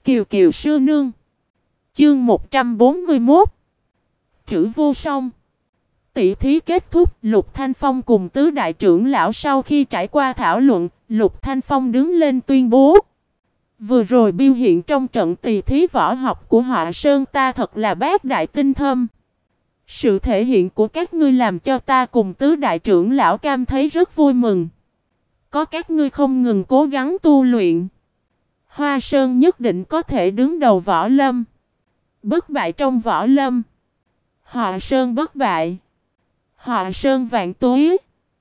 Kiều Kiều sư nương. Chương 141. Trữ vô song. Tỷ thí kết thúc, Lục Thanh Phong cùng tứ đại trưởng lão sau khi trải qua thảo luận, Lục Thanh Phong đứng lên tuyên bố: vừa rồi biểu hiện trong trận tỷ thí võ học của Họa Sơn ta thật là bác đại tinh thâm. Sự thể hiện của các ngươi làm cho ta cùng tứ đại trưởng lão cảm thấy rất vui mừng. Có các ngươi không ngừng cố gắng tu luyện, Hoa Sơn nhất định có thể đứng đầu võ lâm. Bất bại trong võ lâm, Họa Sơn bất bại, Họa Sơn vạn tuế.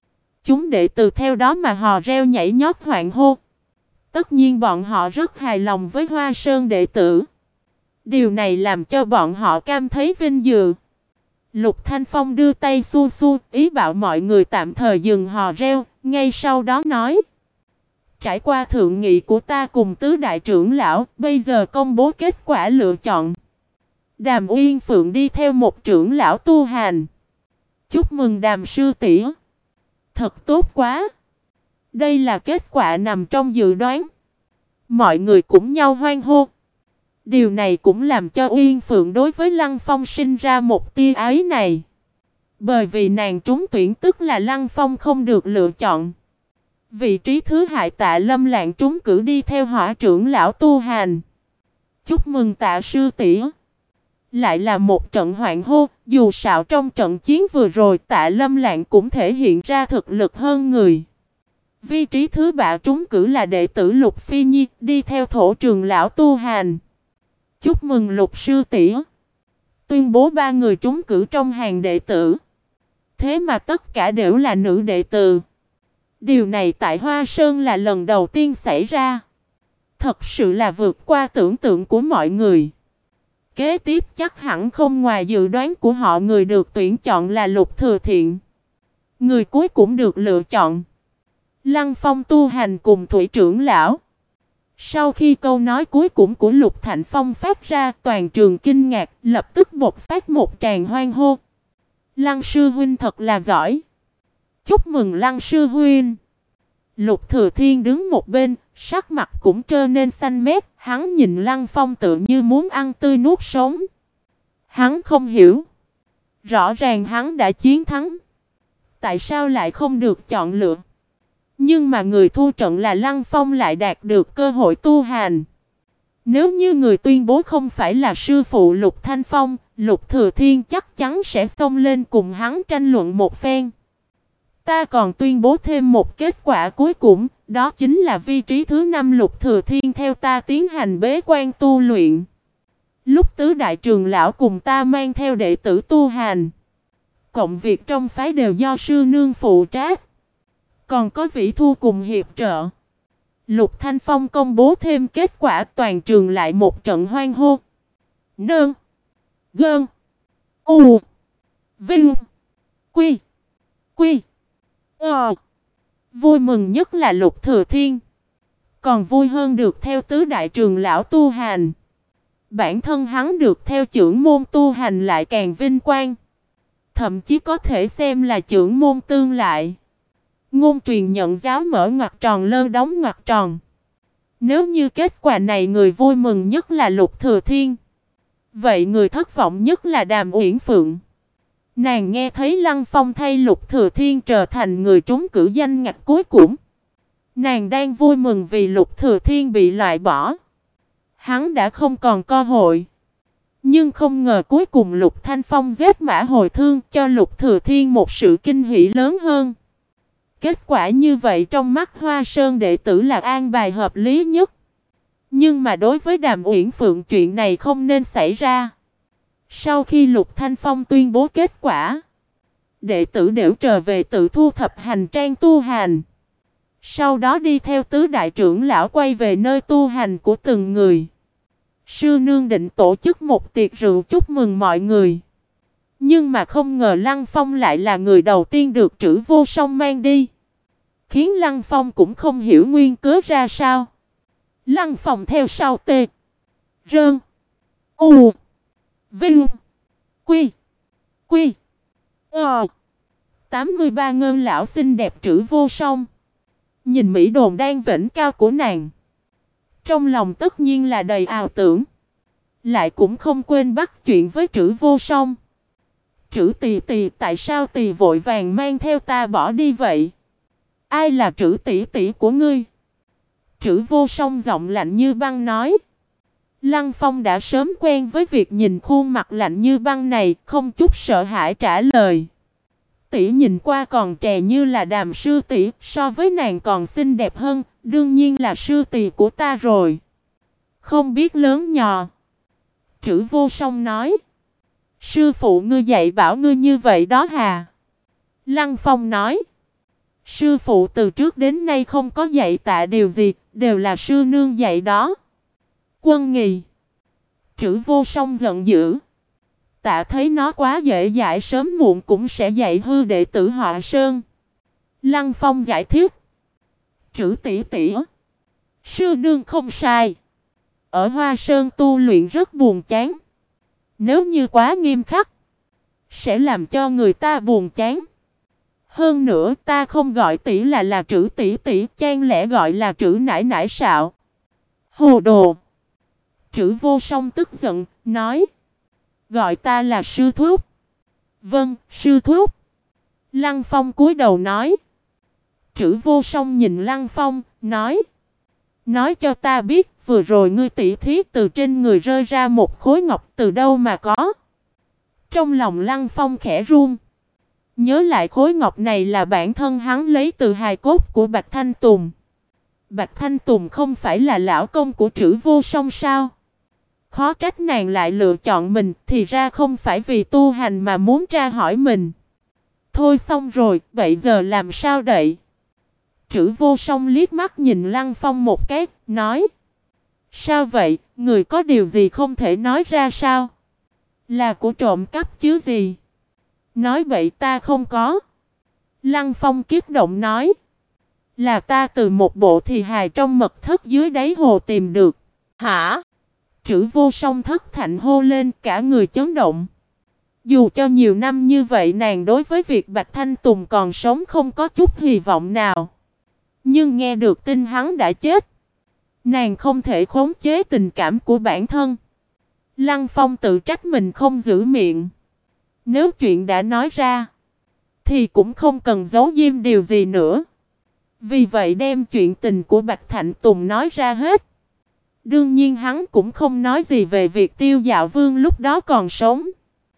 Chúng đệ tử theo đó mà hò reo nhảy nhót hoan hô. Tất nhiên bọn họ rất hài lòng với Hoa Sơn đệ tử. Điều này làm cho bọn họ cảm thấy vinh dự. Lục Thanh Phong đưa tay xua xua, ý bảo mọi người tạm thời dừng hò reo, ngay sau đó nói: trải qua thượng nghị của ta cùng tứ đại trưởng lão, bây giờ công bố kết quả lựa chọn. Đàm Uyên Phượng đi theo một trưởng lão tu hành. Chúc mừng Đàm sư tỷ. Thật tốt quá. Đây là kết quả nằm trong dự đoán. Mọi người cũng nhau hoan hô. Điều này cũng làm cho Uyên Phượng đối với Lăng Phong sinh ra một tia ái này. Bởi vì nàng trúng tuyển tức là Lăng Phong không được lựa chọn. Vị trí thứ hai Tạ Lâm Lạng trúng cử đi theo Hỏa trưởng lão tu hành. Chúc mừng Tạ sư tỷ. Lại là một trận hoan hô, dù sao trong trận chiến vừa rồi Tạ Lâm Lạng cũng thể hiện ra thực lực hơn người. Vị trí thứ ba trúng cử là đệ tử Lục Phi Nhi, đi theo Thổ trưởng lão tu hành. Chúc mừng Lục sư tỷ. Tuyên bố ba người trúng cử trong hàng đệ tử. Thế mà tất cả đều là nữ đệ tử. Điều này tại Hoa Sơn là lần đầu tiên xảy ra. Thật sự là vượt qua tưởng tượng của mọi người. Kế tiếp chắc hẳn không ngoài dự đoán của họ, người được tuyển chọn là Lục Thừa Thiện. Người cuối cũng được lựa chọn, Lăng Phong tu hành cùng Thủy trưởng lão. Sau khi câu nói cuối cùng của Lục Thạnh Phong phát ra, toàn trường kinh ngạc, lập tức bộc phát một tràng hoan hô. Lăng sư huynh thật là giỏi. Chúc mừng Lăng sư huynh. Lục Thừa Thiên đứng một bên, sắc mặt cũng trơ nên xanh mét, hắn nhìn Lăng Phong tự như muốn ăn tươi nuốt sống. Hắn không hiểu. Rõ ràng hắn đã chiến thắng. Tại sao lại không được chọn lựa? Nhưng mà người thua trận là Lăng Phong lại đạt được cơ hội tu hành. Nếu như người tuyên bố không phải là sư phụ Lục Thanh Phong, Lục Thừa Thiên chắc chắn sẽ xông lên cùng hắn tranh luận một phen. Ta còn tuyên bố thêm một kết quả cuối cùng, đó chính là vị trí thứ 5 Lục Thừa Thiên theo ta tiến hành bế quan tu luyện. Lúc tứ đại trưởng lão cùng ta mang theo đệ tử tu hành. Cộng việc trong phái đều do sư nương phụ trách. Còn có Vĩ Thu cùng hiệp trợ. Lục Thanh Phong công bố thêm kết quả, toàn trường lại một trận hoan hô. Nương. Gơn. U. Vinh. Quy. Quy. Vui mừng nhất là Lục Thừa Thiên. Còn vui hơn được theo tứ đại trưởng lão tu hành. Bản thân hắn được theo trưởng môn tu hành lại càng vinh quang. Thậm chí có thể xem là trưởng môn tương lại. Ngôn truyền nhận giáo mở ngoặc tròn lơ đóng ngoặc tròn. Nếu như kết quả này người vui mừng nhất là Lục Thừa Thiên, vậy người thất vọng nhất là Đàm Uyển Phượng. Nàng nghe thấy Lăng Phong thay Lục Thừa Thiên trở thành người trúng cử danh ngạch cuối cùng. Nàng đang vui mừng vì Lục Thừa Thiên bị loại bỏ. Hắn đã không còn cơ hội. Nhưng không ngờ cuối cùng Lục Thanh Phong giết Mã Hồi Thương, cho Lục Thừa Thiên một sự kinh hỉ lớn hơn. Kết quả như vậy trong mắt Hoa Sơn đệ tử là an bài hợp lý nhất. Nhưng mà đối với Đàm Uyển Phượng chuyện này không nên xảy ra. Sau khi Lục Thanh Phong tuyên bố kết quả, đệ tử đều trở về tự thu thập hành trang tu hành. Sau đó đi theo tứ đại trưởng lão quay về nơi tu hành của từng người. Sư nương định tổ chức một tiệc rượu chúc mừng mọi người. Nhưng mà không ngờ Lăng Phong lại là người đầu tiên được Trữ Vô Song mang đi. Khiến Lăng Phong cũng không hiểu nguyên cớ ra sao. Lăng Phong theo sau Tê. Rơn. U. Vinh. Quy. Quy. 83 ngân lão xinh đẹp Trữ Vô Song. Nhìn mỹ đồn đang vểnh cao của nàng, Trong lòng tất nhiên là đầy ảo tưởng. Lại cũng không quên bắt chuyện với Trử Vô Song. Trử tỷ tỷ, tại sao tỷ vội vàng mang theo ta bỏ đi vậy? Ai là Trử tỷ tỷ của ngươi? Trử Vô Song giọng lạnh như băng nói. Lăng Phong đã sớm quen với việc nhìn khuôn mặt lạnh như băng này, không chút sợ hãi trả lời. Tỷ nhìn qua còn trẻ như là Đàm sư tỷ, so với nàng còn xinh đẹp hơn, đương nhiên là sư tỷ của ta rồi. Không biết lớn nhỏ. Trử Vô Song nói. Sư phụ ngươi dạy bảo ngươi như vậy đó hà? Lăng Phong nói. Sư phụ từ trước đến nay không có dạy tạ điều gì, đều là sư nương dạy đó. Quân Nghi. Trử Vô Song giận dữ. Tạ thấy nó quá dễ dãi, sớm muộn cũng sẽ dạy hư đệ tử họ Sơn. Lăng Phong giải thích. Trử tỷ tỷ, sư nương không sai. Ở Hoa Sơn tu luyện rất buồn chán. Nếu như quá nghiêm khắc, sẽ làm cho người ta buồn chán. Hơn nữa ta không gọi tỷ là Trử tỷ tỷ, chăng lẽ gọi là Trử nãi nãi sạo? Hồ đồ! Trử Vô Song tức giận, nói. Gọi ta là sư thúc. Vâng, sư thúc. Lăng Phong cúi đầu nói. Trử Vô Song nhìn Lăng Phong, nói. Nói cho ta biết, vừa rồi ngươi tỉ thí từ trên người rơi ra một khối ngọc từ đâu mà có? Trong lòng Lăng Phong khẽ run. Nhớ lại khối ngọc này là bản thân hắn lấy từ hài cốt của Bạch Thanh Tùng. Bạch Thanh Tùng không phải là lão công của Trử Vô Song sao? Khó trách nàng lại lựa chọn mình, thì ra không phải vì tu hành mà muốn tra hỏi mình. Thôi xong rồi, vậy giờ làm sao đậy? Trử Vô Song liếc mắt nhìn Lăng Phong một cái, nói. Sao vậy, người có điều gì không thể nói ra sao? Là của trộm cắp chứ gì? Nói vậy ta không có. Lăng Phong kích động nói. Là ta từ một bộ thì hài trong mật thất dưới đáy hồ tìm được. Hả? Trử Vô Song thất thạnh hô lên, cả người chấn động. Dù cho nhiều năm như vậy nàng đối với việc Bạch Thanh Tùng còn sống không có chút hy vọng nào. Nhưng nghe được tin hắn đã chết, nàng không thể khống chế tình cảm của bản thân. Lăng Phong tự trách mình không giữ miệng. Nếu chuyện đã nói ra, thì cũng không cần giấu giếm điều gì nữa. Vì vậy đem chuyện tình của Bạch Thanh Tùng nói ra hết. Đương nhiên hắn cũng không nói gì về việc Tiêu Dạo Vương lúc đó còn sống.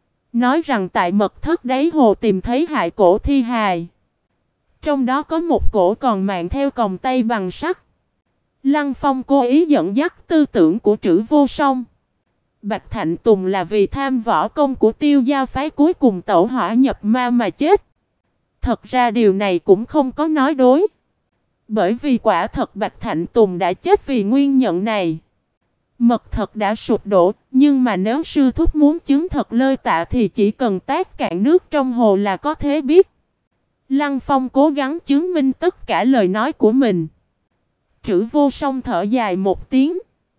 Nói rằng tại mật thất đáy hồ tìm thấy hài cổ thi hài. Trong đó có một cổ còn mang theo còng tay bằng sắt. Lăng Phong cố ý dẫn dắt tư tưởng của Trử Vô Song. Bạch Thanh Tùng là vì tham võ công của Tiêu Giao phái cuối cùng tẩu hỏa nhập ma mà chết. Thật ra điều này cũng không có nói đối. Bởi vì quả thật Bạch Thanh Tùng đã chết vì nguyên nhân này. Mật thật đã sụp đổ, nhưng mà nếu sư thúc muốn chứng thật lơi tạ thì chỉ cần tát cạn nước trong hồ là có thể biết. Lăng Phong cố gắng chứng minh tất cả lời nói của mình. Trử Vô Song thở dài một tiếng.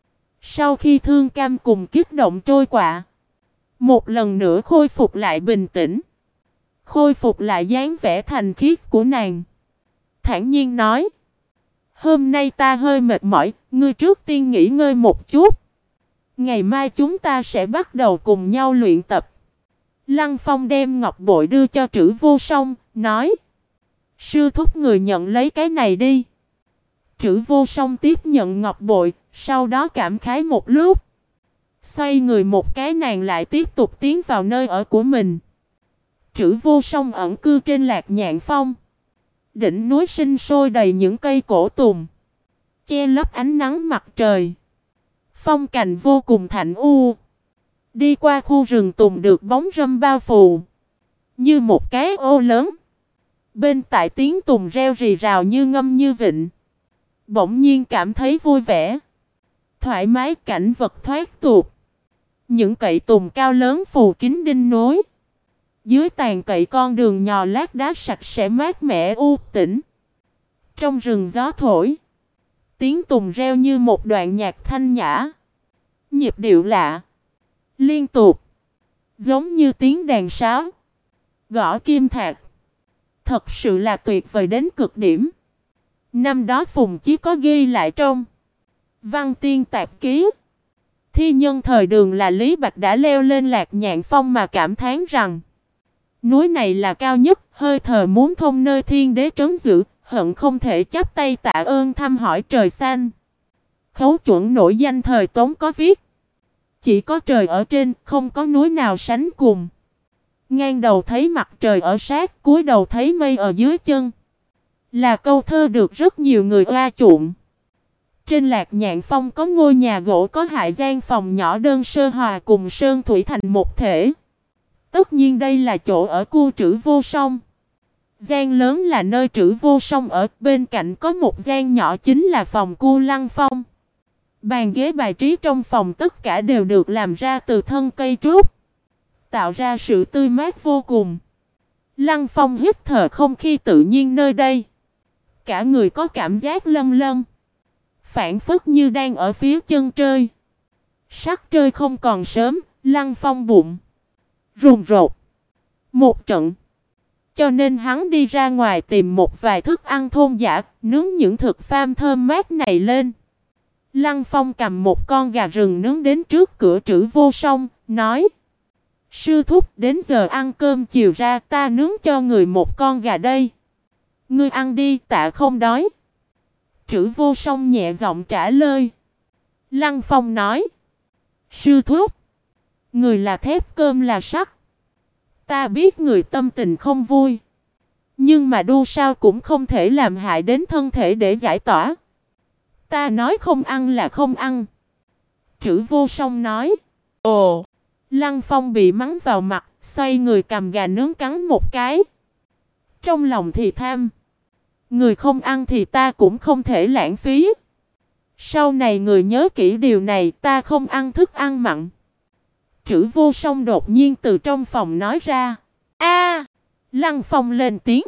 Sau khi thương cam cùng kích động trôi qua, một lần nữa khôi phục lại bình tĩnh. Khôi phục lại dáng vẻ thành khiết của nàng. Thản nhiên nói. Hôm nay ta hơi mệt mỏi, ngươi trước tiên nghỉ ngơi một chút. Ngày mai chúng ta sẽ bắt đầu cùng nhau luyện tập. Lăng Phong đem ngọc bội đưa cho Trử Vô Song, nói. Sư thúc người nhận lấy cái này đi. Trử Vô Song tiếp nhận ngọc bội, sau đó cảm khái một lúc. Xoay người một cái nàng lại tiếp tục tiến vào nơi ở của mình. Trử Vô Song ẩn cư trên Lạc Nhạn Phong. Đỉnh núi sinh sôi đầy những cây cổ tùng, che lấp ánh nắng mặt trời. Phong cảnh vô cùng thạnh u. Đi qua khu rừng tùng được bóng râm bao phủ, như một cái ô lớn. Bên tại tiếng tùng reo rì rào như ngâm như vịnh. Bỗng nhiên cảm thấy vui vẻ, thoải mái, cảnh vật thoát tuột. Những cậy tùng cao lớn phủ kín đỉnh núi. Dưới tàn cậy con đường nhỏ lát đá sạch sẽ mát mẻ u tĩnh. Trong rừng gió thổi, tiếng tùng reo như một đoạn nhạc thanh nhã. Nhịp điệu lạ, liên tục, giống như tiếng đàn sáo, gõ kim thạch. Thật sự là tuyệt vời đến cực điểm. Năm đó Phùng Chí có ghi lại trong Văn tiên tạp ký. Thi nhân thời Đường là Lý Bạch đã leo lên Lạc Nhạn Phong mà cảm thán rằng núi này là cao nhất, hơi thở muốn thông nơi thiên đế trấn giữ, hận không thể chắp tay tạ ơn thăm hỏi trời xanh. Khấu chuẩn nổi danh thời Tống có viết: chỉ có trời ở trên, không có núi nào sánh cùng. Ngang đầu thấy mặt trời ở sát, cúi đầu thấy mây ở dưới chân. Là câu thơ được rất nhiều người oa chuộng. Trên Lạc Nhạn Phong có ngôi nhà gỗ có hai gian phòng nhỏ đơn sơ hòa cùng sơn thủy thành một thể. Tất nhiên đây là chỗ ở của Trữ Vô Song. Gian lớn là nơi Trữ Vô Song ở, bên cạnh có một gian nhỏ chính là phòng của Lăng Phong. Bàn ghế bài trí trong phòng tất cả đều được làm ra từ thân cây trúc, tạo ra sự tươi mát vô cùng. Lăng Phong hít thở không khí tự nhiên nơi đây. Cả người có cảm giác lâng lâng, phảng phất như đang ở phía chân trời. Sắc trời không còn sớm, Lăng Phong bụng rùng rột một trận, cho nên hắn đi ra ngoài tìm một vài thức ăn thôn dã, nướng những thực pham thơm mát này lên. Lăng Phong cầm một con gà rừng nướng đến trước cửa Trữ Vô Song, nói: sư thúc, đến giờ ăn cơm chiều ra, ta nướng cho người một con gà đây. Ngươi ăn đi, tạ không đói. Trữ Vô Song nhẹ giọng trả lời. Lăng Phong nói: sư thúc, người là thép cơm là sắt. Ta biết người tâm tình không vui, nhưng mà đu sao cũng không thể làm hại đến thân thể để giải tỏa. Ta nói không ăn là không ăn. Trữ Vô Song nói. Ồ. Lăng Phong bị mắng vào mặt, xoay người cầm gà nướng cắn một cái. Trong lòng thì tham: người không ăn thì ta cũng không thể lãng phí. Sau này người nhớ kỹ điều này, ta không ăn thức ăn mặn. Trữ Vô Song đột nhiên từ trong phòng nói ra. A! Lăng Phong lên tiếng.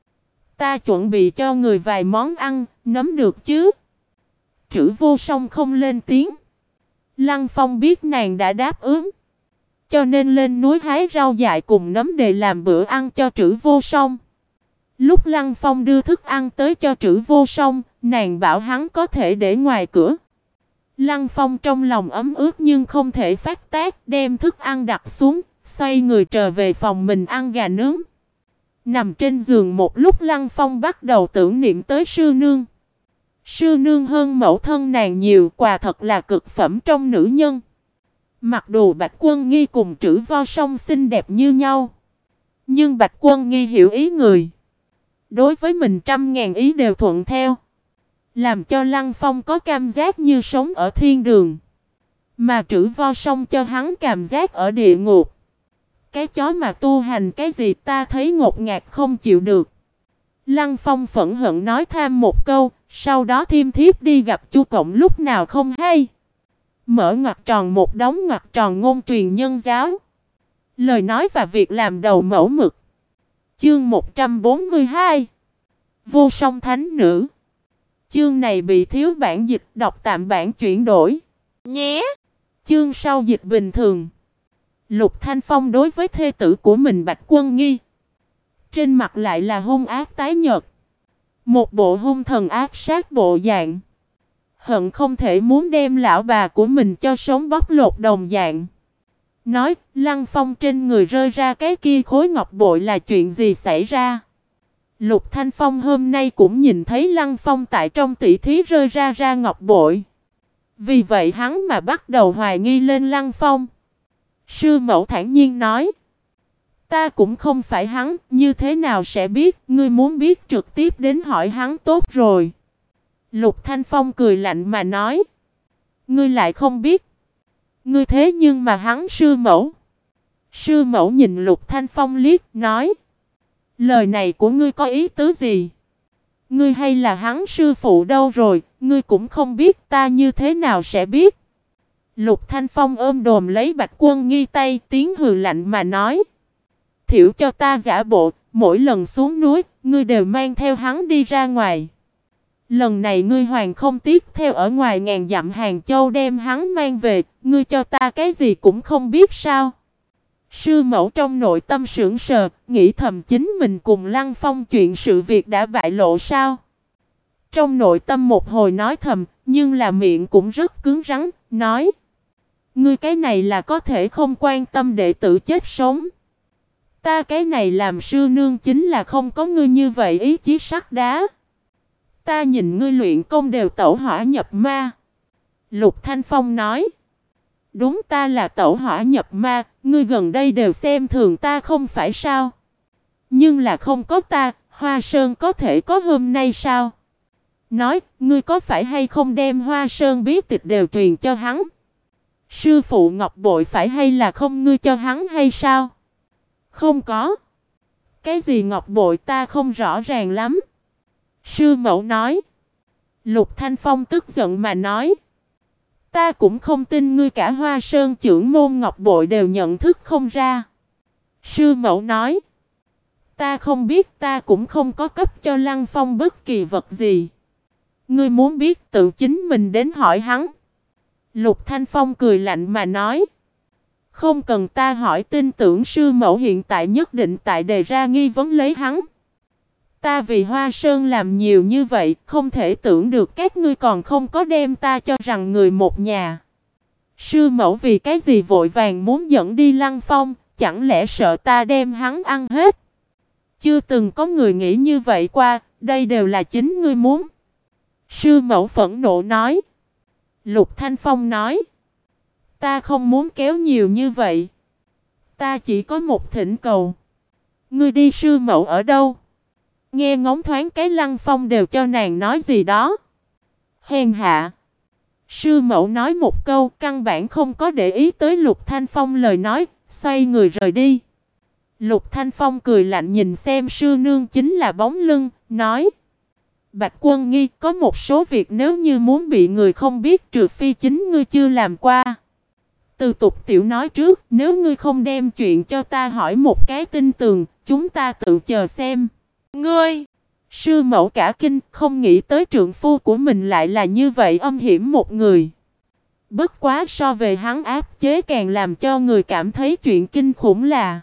Ta chuẩn bị cho người vài món ăn, nấm được chứ? Trữ Vô Song không lên tiếng. Lăng Phong biết nàng đã đáp ứng, cho nên lên núi hái rau dại cùng nấm để làm bữa ăn cho Trữ Vô Song. Lúc Lăng Phong đưa thức ăn tới cho Trữ Vô Song, nàng bảo hắn có thể để ngoài cửa. Lăng Phong trong lòng ấm ướt nhưng không thể phát tác, đem thức ăn đặt xuống, xoay người trở về phòng mình ăn gà nướng. Nằm trên giường một lúc, Lăng Phong bắt đầu tưởng niệm tới sư nương. Sư nương hơn mẫu thân nàng nhiều, quả thật là cực phẩm trong nữ nhân. Mặc dù Bạch Quân Nghi cùng Trữ Vô Song xinh đẹp như nhau, nhưng Bạch Quân Nghi hiểu ý người, đối với mình trăm ngàn ý đều thuận theo, làm cho Lăng Phong có cảm giác như sống ở thiên đường, mà Trữ Vô Song cho hắn cảm giác ở địa ngục. Cái chó mà tu hành cái gì ta thấy ngột ngạt không chịu được. Lăng Phong phẫn hận nói tham một câu, sau đó thiêm thiếp đi gặp Chu Cộng lúc nào không hay. Mở ngoặc tròn một đống ngoặc tròn ngôn truyền nhân giáo. Lời nói và việc làm đầu mẫu mực. Chương 142. Vô Song Thánh Nữ. Chương này bị thiếu bản dịch, đọc tạm bản chuyển đổi nhé. Chương sau dịch bình thường. Lục Thanh Phong đối với thê tử của mình Bạch Quân Nghi, trên mặt lại là hung ác tái nhợt, một bộ hung thần ác sát bộ dạng, hận không thể muốn đem lão bà của mình cho sống bóc lột đồng dạng. Nói: Lăng Phong, trên người rơi ra cái kia khối ngọc bội là chuyện gì xảy ra? Lục Thanh Phong hôm nay cũng nhìn thấy Lăng Phong tại trong tỷ thí rơi ra ngọc bội, vì vậy hắn mà bắt đầu hoài nghi lên Lăng Phong. Sư mẫu thản nhiên nói: ta cũng không phải hắn, như thế nào sẽ biết, ngươi muốn biết trực tiếp đến hỏi hắn tốt rồi. Lục Thanh Phong cười lạnh mà nói: ngươi lại không biết, ngươi thế nhưng mà hắn sư mẫu. Sư mẫu nhìn Lục Thanh Phong liếc, nói: lời này của ngươi có ý tứ gì? Ngươi hay là hắn sư phụ đâu rồi, ngươi cũng không biết, ta như thế nào sẽ biết? Lục Thanh Phong ôm đồm lấy Bạch Quân Nghi tay, tiếng hừ lạnh mà nói: thiểu cho ta giả bộ, mỗi lần xuống núi, ngươi đều mang theo hắn đi ra ngoài. Lần này ngươi hoàng không tiếc theo ở ngoài ngàn dặm Hàng Châu đem hắn mang về, ngươi cho ta cái gì cũng không biết sao? Sư mẫu trong nội tâm sững sờ, nghĩ thầm chính mình cùng Lăng Phong chuyện sự việc đã bại lộ sao? Trong nội tâm một hồi nói thầm, nhưng là miệng cũng rất cứng rắn, nói: ngươi cái này là có thể không quan tâm đệ tử chết sống. Ta cái này làm sư nương chính là không có ngươi như vậy ý chí sắt đá. Ta nhìn ngươi luyện công đều tẩu hỏa nhập ma. Lục Thanh Phong nói: đúng, ta là tẩu hỏa nhập ma, ngươi gần đây đều xem thường ta không phải sao? Nhưng là không có ta, Hoa Sơn có thể có hôm nay sao? Nói, ngươi có phải hay không đem Hoa Sơn bí tịch đều truyền cho hắn? Sư phụ Ngọc Bội phải hay là không ngươi cho hắn hay sao? Không có. Cái gì Ngọc Bội ta không rõ ràng lắm. Sư mẫu nói. Lục Thanh Phong tức giận mà nói: ta cũng không tin ngươi cả Hoa Sơn trưởng môn Ngọc Bội đều nhận thức không ra. Sư mẫu nói: ta không biết, ta cũng không có cấp cho Lăng Phong bất kỳ vật gì. Ngươi muốn biết tự chính mình đến hỏi hắn. Lục Thanh Phong cười lạnh mà nói: không cần ta hỏi, tin tưởng sư mẫu hiện tại nhất định tại đề ra nghi vấn lấy hắn. Ta vì Hoa Sơn làm nhiều như vậy, không thể tưởng được các ngươi còn không có đem ta cho rằng người một nhà. Sư mẫu vì cái gì vội vàng muốn dẫn đi Lăng Phong, chẳng lẽ sợ ta đem hắn ăn hết? Chưa từng có người nghĩ như vậy qua, đây đều là chính ngươi muốn. Sư mẫu phẫn nộ nói. Lục Thanh Phong nói: ta không muốn kéo nhiều như vậy. Ta chỉ có một thỉnh cầu. Ngươi đi sư mẫu ở đâu? Nghe ngóng thoáng cái Lăng Phong đều cho nàng nói gì đó. Hèn hạ. Sư mẫu nói một câu, căn bản không có để ý tới Lục Thanh Phong lời nói, xoay người rời đi. Lục Thanh Phong cười lạnh nhìn xem sư nương chính là bóng lưng, nói: Bạch Quân Nghi, có một số việc nếu như muốn bị người không biết, trừ phi chính ngươi chưa làm qua. Từ Tục tiểu nói trước, nếu ngươi không đem chuyện cho ta hỏi một cái tin tường, chúng ta tự chờ xem. Ngươi! Sư mẫu cả kinh, không nghĩ tới trượng phu của mình lại là như vậy âm hiểm một người. Bất quá so về hắn áp chế càng làm cho người cảm thấy chuyện kinh khủng là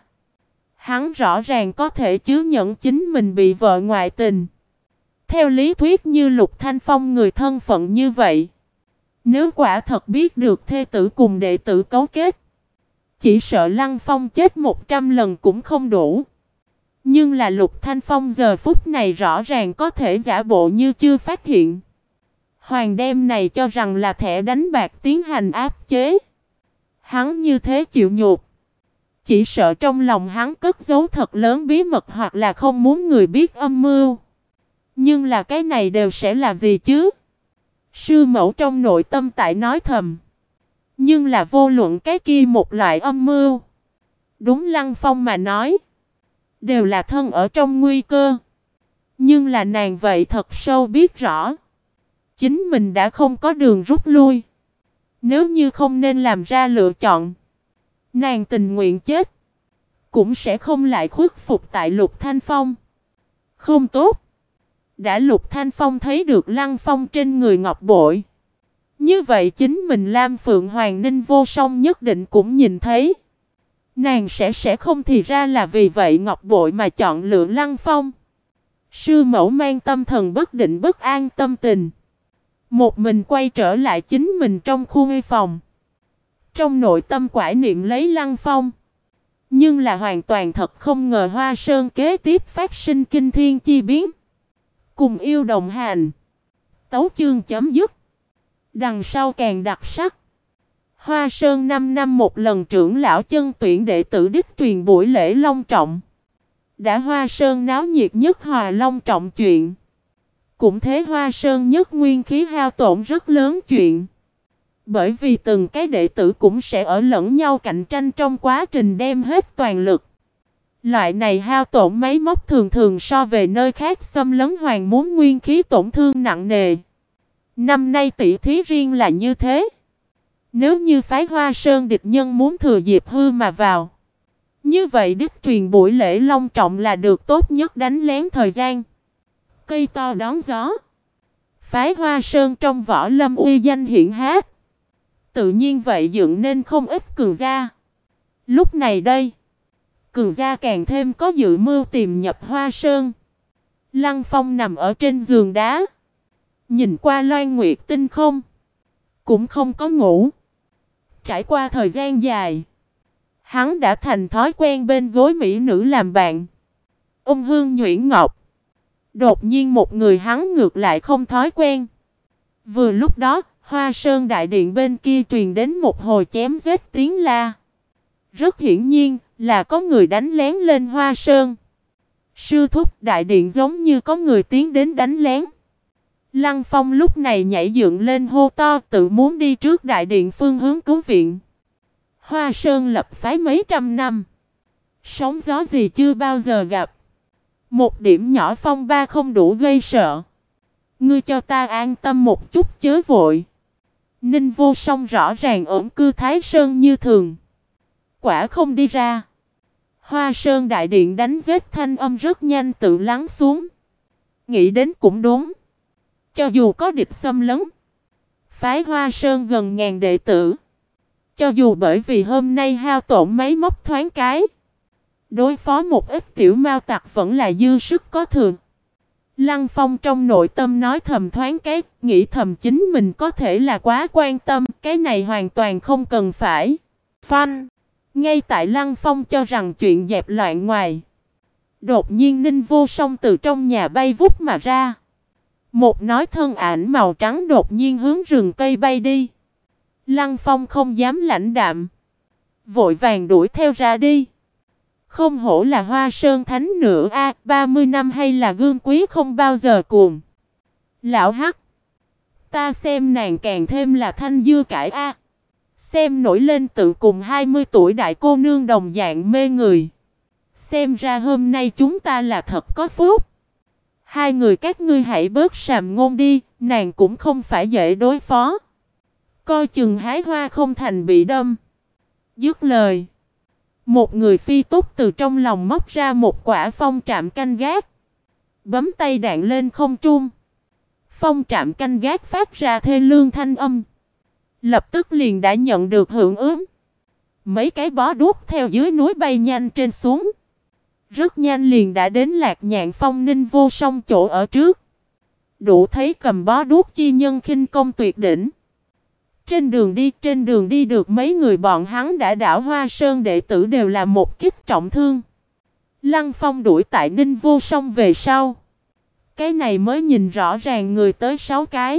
hắn rõ ràng có thể chứa nhận chính mình bị vợ ngoại tình. Theo lý thuyết như Lục Thanh Phong người thân phận như vậy, nếu quả thật biết được thê tử cùng đệ tử cấu kết, chỉ sợ Lăng Phong chết 100 lần cũng không đủ. Nhưng là Lục Thanh Phong giờ phút này rõ ràng có thể giả bộ như chưa phát hiện. Hoàng đêm này cho rằng là thẻ đánh bạc tiến hành áp chế. Hắn như thế chịu nhục. Chỉ sợ trong lòng hắn cất giấu thật lớn bí mật hoặc là không muốn người biết âm mưu. Nhưng là cái này đều sẽ là gì chứ? Sư mẫu trong nội tâm tại nói thầm. Nhưng là vô luận cái kia một loại âm mưu. Đúng Lăng Phong mà nói, đều là thân ở trong nguy cơ. Nhưng là nàng vậy thật sâu biết rõ, chính mình đã không có đường rút lui. Nếu như không nên làm ra lựa chọn, nàng tình nguyện chết, cũng sẽ không lại khuất phục tại Lục Thanh Phong. Không tốt. Đã Lục Thanh Phong thấy được Lăng Phong trên người ngọc bội, như vậy chính mình Lam Phượng Hoàng Ninh Vô Song nhất định cũng nhìn thấy. Nàng sẽ không thì ra là vì vậy ngọc bội mà chọn lựa Lăng Phong. Sư mẫu mang tâm thần bất định bất an tâm tình, một mình quay trở lại chính mình trong khu nghi phòng. Trong nội tâm quải niệm lấy Lăng Phong. Nhưng là hoàn toàn thật không ngờ Hoa Sơn kế tiếp phát sinh kinh thiên chi biến. Cùng yêu đồng hành. Tấu chương chấm dứt. Đằng sau càng đặc sắc. Hoa Sơn 5 năm một lần trưởng lão chân tuyển đệ tử đích truyền buổi lễ long trọng. Đã Hoa Sơn náo nhiệt nhất hòa long trọng chuyện. Cũng thế Hoa Sơn nhất nguyên khí hao tổn rất lớn chuyện. Bởi vì từng cái đệ tử cũng sẽ ở lẫn nhau cạnh tranh trong quá trình đem hết toàn lực. Loại này hao tổn máy móc thường thường so về nơi khác xâm lấn hoàng muốn nguyên khí tổn thương nặng nề. Năm nay tỷ thí riêng là như thế. Nếu như phái Hoa Sơn địch nhân muốn thừa dịp hư mà vào, như vậy đích truyền buổi lễ long trọng là được tốt nhất đánh lén thời gian. Cây to đón gió. Phái Hoa Sơn trong võ lâm uy danh hiển hách, tự nhiên vậy dựng nên không ít cường gia. Lúc này đây, cường gia càng thêm có dự mưu tìm nhập Hoa Sơn. Lăng Phong nằm ở trên giường đá, Nhìn qua loan nguyệt tinh không, cũng không có ngủ. Trải qua thời gian dài, hắn đã thành thói quen bên gối mỹ nữ làm bạn. Ôn hương nhuyễn ngọc. Đột nhiên một người hắn ngược lại không thói quen. Vừa lúc đó, Hoa Sơn đại điện bên kia truyền đến một hồi chém giết tiếng la. Rất hiển nhiên là có người đánh lén lên Hoa Sơn. Sư thúc, đại điện giống như có người tiến đến đánh lén. Lăng Phong lúc này nhảy dựng lên hô to, tự muốn đi trước đại điện phương hướng cứu viện. Hoa Sơn lập phái mấy trăm năm, sóng gió gì chưa bao giờ gặp. Một điểm nhỏ phong ba không đủ gây sợ. Ngươi cho ta an tâm một chút chớ vội. Ninh Vô Song rõ ràng ổn cư Thái Sơn như thường, quả không đi ra. Hoa Sơn đại điện đánh giết thanh âm rất nhanh tự lắng xuống. Nghĩ đến cũng đúng. Cho dù có địch xâm lấn, phái Hoa Sơn gần ngàn đệ tử. Cho dù bởi vì hôm nay hao tổn máy móc thoáng cái, đối phó một ít tiểu mao tặc vẫn là dư sức có thừa. Lăng Phong trong nội tâm nói thầm thoáng cái, nghĩ thầm chính mình có thể là quá quan tâm, cái này hoàn toàn không cần phải. Phanh! Ngay tại Lăng Phong cho rằng chuyện dẹp loạn ngoài, đột nhiên Ninh Vô Song từ trong nhà bay vút mà ra. Một nói thân ảnh màu trắng đột nhiên hướng rừng cây bay đi. Lăng Phong không dám lãnh đạm, vội vàng đuổi theo ra đi. Không hổ là Hoa Sơn Thánh nữa a, 30 năm hay là gương quý không bao giờ cuồng. Lão Hắc, ta xem nàng càng thêm là thanh dưa cải a. Xem nổi lên tự cùng 20 tuổi đại cô nương đồng dạng mê người. Xem ra hôm nay chúng ta là thật có phúc. Hai người các ngươi hãy bớt sàm ngôn đi, nàng cũng không phải dễ đối phó. Coi chừng hái hoa không thành bị đâm. Dứt lời, một người phi túc từ trong lòng móc ra một quả phong trạm canh gác, bấm tay đạn lên không trung. Phong trạm canh gác phát ra thê lương thanh âm, lập tức liền đã nhận được hưởng ứng. Mấy cái bó đuốc theo dưới núi bay nhanh trên xuống, rất nhanh liền đã đến Lạc Nhạn Phong Ninh Vô Song chỗ ở trước. Đủ thấy cầm bó đuốc chi nhân khinh công tuyệt đỉnh. Trên đường đi được mấy người bọn hắn đã đảo Hoa Sơn đệ tử đều là một kích trọng thương. Lăng Phong đuổi tại Ninh Vô Song về sau. Cái này mới nhìn rõ ràng người tới 6 cái.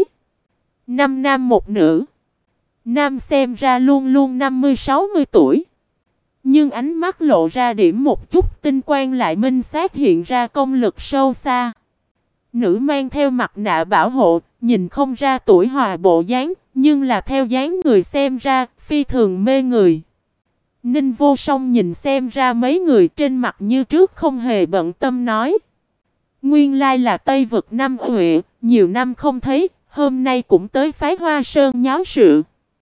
5 nam một nữ. Nam xem ra luôn luôn 50-60 tuổi. Nhưng ánh mắt lộ ra điểm một chút tinh quang lại minh xác hiện ra công lực sâu xa. Nữ mang theo mặt nạ bảo hộ, nhìn không ra tuổi hòa bộ dáng, nhưng là theo dáng người xem ra, phi thường mê người. Ninh Vô Song nhìn xem ra mấy người trên mặt như trước không hề bận tâm nói. Nguyên lai là Tây Vực Nam Huệ, nhiều năm không thấy, hôm nay cũng tới phái Hoa Sơn nháo sự.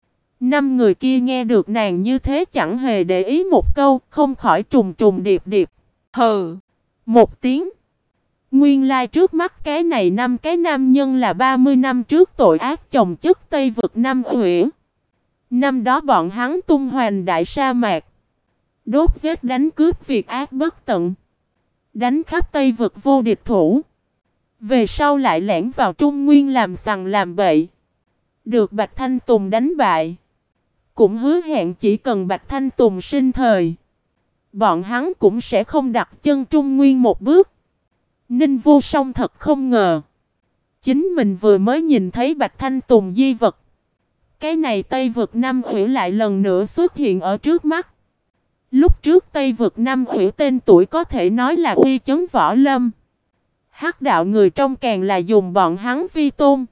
5 người kia nghe được nàng như thế chẳng hề để ý một câu, không khỏi trùng trùng điệp điệp. Hừ, một tiếng. Nguyên lai trước mắt cái này 5 cái nam nhân là 30 năm trước tội ác chồng chất Tây Vực Nam Uyển. Năm đó bọn hắn tung hoành đại sa mạc, đốt giết đánh cướp việc ác bất tận, đánh khắp Tây Vực vô địch thủ. Về sau lại lẻn vào Trung Nguyên làm sằng làm bậy, được Bạch Thanh Tùng đánh bại. Cũng hứa hẹn chỉ cần Bạch Thanh Tùng sinh thời, bọn hắn cũng sẽ không đặt chân Trung Nguyên một bước. Ninh Vô Song thật không ngờ, chính mình vừa mới nhìn thấy Bạch Thanh Tùng di vật, cái này Tây Vực Nam Uyển lại lần nữa xuất hiện ở trước mắt. Lúc trước Tây Vực Nam Uyển tên tuổi có thể nói là uy chấn võ lâm. Hắc đạo người trong càng là dùng bọn hắn vi tôn.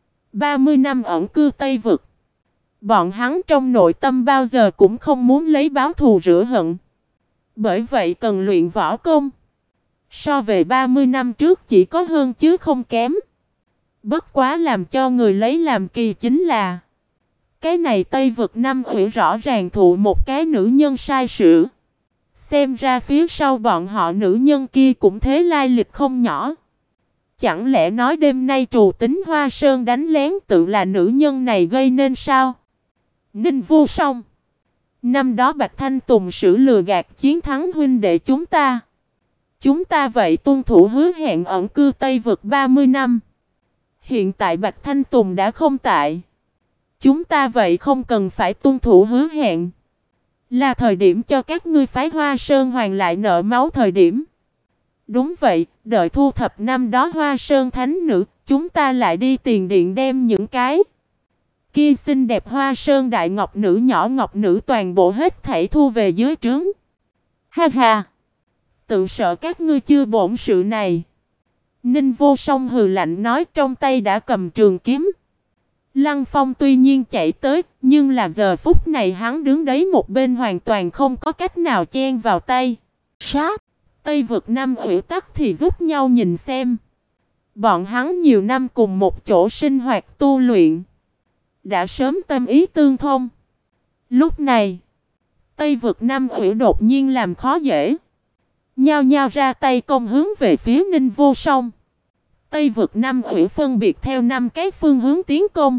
30 năm ẩn cư Tây Vực, bọn hắn trong nội tâm bao giờ cũng không muốn lấy báo thù rửa hận. Bởi vậy cần luyện võ công. So về 30 năm trước chỉ có hơn chứ không kém. Bất quá làm cho người lấy làm kỳ chính là cái này Tây Vực Nam Uyển rõ ràng thụ một cái nữ nhân sai sự. Xem ra phía sau bọn họ nữ nhân kia cũng thế lai lịch không nhỏ. Chẳng lẽ nói đêm nay trù tính Hoa Sơn đánh lén tự là nữ nhân này gây nên sao? Ninh Vô Song, năm đó Bạch Thanh Tùng sử lừa gạt chiến thắng huynh đệ chúng ta. Chúng ta vậy tuân thủ hứa hẹn ẩn cư Tây Vực 30 năm. Hiện tại Bạch Thanh Tùng đã không tại. Chúng ta vậy không cần phải tuân thủ hứa hẹn. Là thời điểm cho các ngươi phái Hoa Sơn Hoàng lại nợ máu thời điểm. Đúng vậy, đợi thu thập năm đó Hoa Sơn Thánh Nữ, chúng ta lại đi tiền điện đem những cái kia xinh đẹp Hoa Sơn Đại Ngọc Nữ nhỏ Ngọc Nữ toàn bộ hết thảy thu về dưới trướng. Ha ha! Tự sợ các ngươi chưa bổn sự này. Ninh Vô Song hừ lạnh nói, trong tay đã cầm trường kiếm. Lăng Phong tuy nhiên chạy tới, nhưng là giờ phút này hắn đứng đấy một bên hoàn toàn không có cách nào chen vào tay. Sát! Tây Vực Nam Ủy Tắc thì giúp nhau nhìn xem. Bọn hắn nhiều năm cùng một chỗ sinh hoạt tu luyện, đã sớm tâm ý tương thông. Lúc này, Tây Vực Nam Ủy đột nhiên làm khó dễ. Nhao nhao ra tay công hướng về phía Ninh Vô Song. Tây Vực Nam Ủy phân biệt theo 5 cái phương hướng tiến công.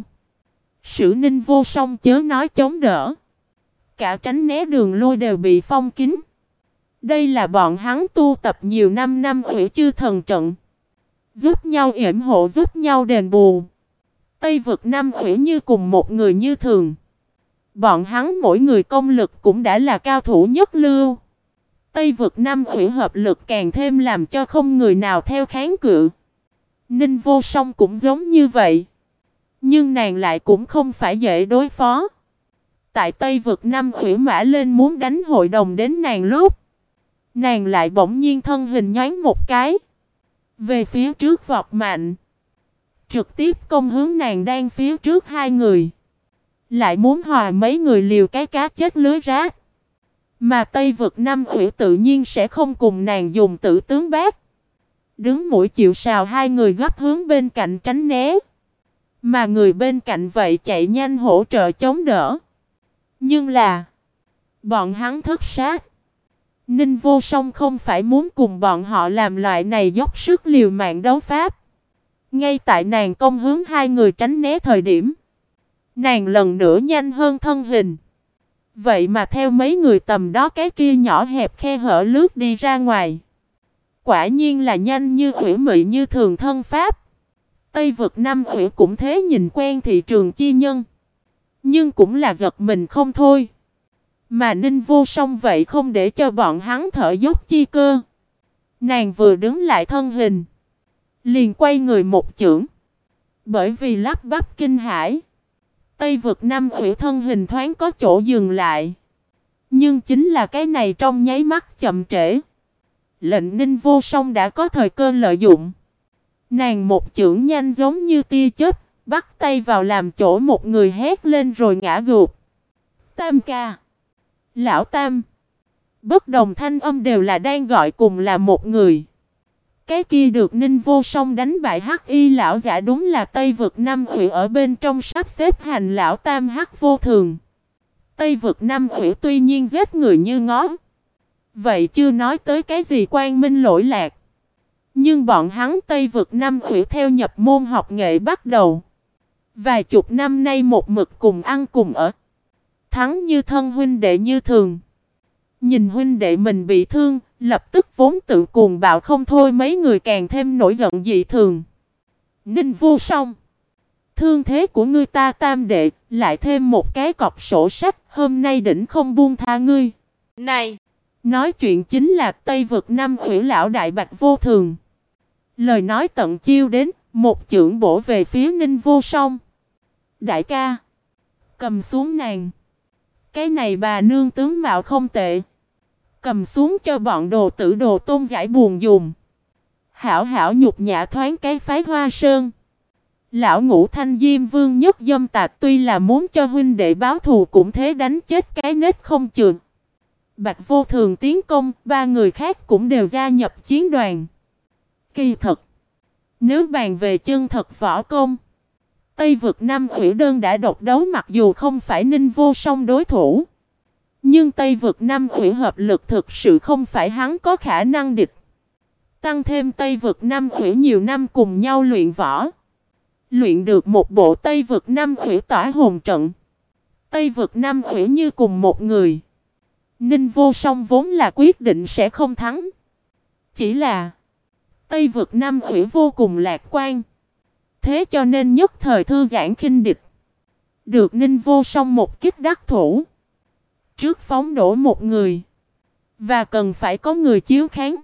Sử Ninh Vô Song chớ nói chống đỡ. Cả tránh né đường lui đều bị phong kín. Đây là bọn hắn tu tập nhiều năm Nam Ủy chư thần trận. Giúp nhau yểm hộ, giúp nhau đền bù. Tây Vực Nam Ủy như cùng một người như thường. Bọn hắn mỗi người công lực cũng đã là cao thủ nhất lưu. Tây Vực Nam Ủy hợp lực càng thêm làm cho không người nào theo kháng cự. Ninh Vô Song cũng giống như vậy. Nhưng nàng lại cũng không phải dễ đối phó. Tại Tây Vực Nam Ủy mã lên muốn đánh hội đồng đến nàng lúc, nàng lại bỗng nhiên thân hình nhoáng một cái, về phía trước vọt mạnh, trực tiếp công hướng nàng đang phía trước hai người. Lại muốn hòa mấy người liều cái cá chết lưới rách. Mà Tây Vực Nam Ủy tự nhiên sẽ không cùng nàng dùng tử tướng bát. Đứng mũi chịu sào, hai người gấp hướng bên cạnh tránh né. Mà người bên cạnh vậy chạy nhanh hỗ trợ chống đỡ. Nhưng là bọn hắn thất sát. Ninh Vô Song không phải muốn cùng bọn họ làm loại này dốc sức liều mạng đấu pháp. Ngay tại nàng công hướng hai người tránh né thời điểm, nàng lần nữa nhanh hơn thân hình. Vậy mà theo mấy người tầm đó cái kia nhỏ hẹp khe hở lướt đi ra ngoài. Quả nhiên là nhanh như ủy mị như thường thân pháp. Tây Vực Nam Ủy cũng thế, nhìn quen thị trường chi nhân, nhưng cũng là giật mình không thôi. Mà Ninh Vô Song vậy không để cho bọn hắn thở dốc chi cơ. Nàng vừa đứng lại thân hình, liền quay người một chưởng. Bởi vì lắp bắp kinh hãi, Tây Vực Nam Ủy thân hình thoáng có chỗ dừng lại. Nhưng chính là cái này trong nháy mắt chậm trễ, lệnh Ninh Vô Song đã có thời cơ lợi dụng. Nàng một chưởng nhanh giống như tia chớp, bắt tay vào làm chỗ một người hét lên rồi ngã gục. Tam ca! Lão Tam! Bất đồng thanh âm đều là đang gọi cùng là một người. Cái kia được Ninh Vô Song đánh bại Hắc Y lão giả đúng là Tây Vực Nam Ủy ở bên trong sắp xếp hành lão Tam Hắc Vô Thường. Tây Vực Nam Ủy tuy nhiên giết người như ngó, vậy chưa nói tới cái gì quang minh lỗi lạc. Nhưng bọn hắn Tây Vực Nam Ủy theo nhập môn học nghệ bắt đầu, vài chục năm nay một mực cùng ăn cùng ở, thắng như thân huynh đệ như thường. Nhìn huynh đệ mình bị thương, lập tức vốn tự cuồng bạo không thôi, mấy người càng thêm nổi giận dị thường. Ninh Vô Song, thương thế của ngươi ta Tam đệ, lại thêm một cái cọc sổ sách, hôm nay đỉnh không buông tha ngươi. Này, nói chuyện chính là Tây Vực Nam Ủy lão đại Bạch Vô Thường. Lời nói tận chiêu đến, một chưởng bổ về phía Ninh Vô Song. Đại ca, cầm xuống nàng. Cái này bà nương tướng mạo không tệ, cầm xuống cho bọn đồ tử đồ tôn giải buồn dùng. Hảo hảo nhục nhã thoáng cái phái Hoa Sơn. Lão Ngũ Thanh Diêm Vương nhất dâm tạc, tuy là muốn cho huynh đệ báo thù cũng thế đánh chết cái nết không chừng. Bạch Vô Thường tiến công, ba người khác cũng đều gia nhập chiến đoàn. Kỳ thật, nếu bàn về chân thật võ công, Tây Vực Nam Ủy đơn đã độc đấu, mặc dù không phải Ninh Vô Song đối thủ, nhưng Tây Vực Nam Ủy hợp lực thực sự không phải hắn có khả năng địch. Tăng thêm Tây Vực Nam Ủy nhiều năm cùng nhau luyện võ, luyện được một bộ Tây Vực Nam Ủy tỏa hồn trận. Tây Vực Nam Ủy như cùng một người. Ninh Vô Song vốn là quyết định sẽ không thắng. Chỉ là Tây Vực Nam Ủy vô cùng lạc quan, thế cho nên nhất thời thư giãn khinh địch. Được Ninh Vô Song một kích đắc thủ. Trước phóng đổ một người. Và cần phải có người chiếu kháng.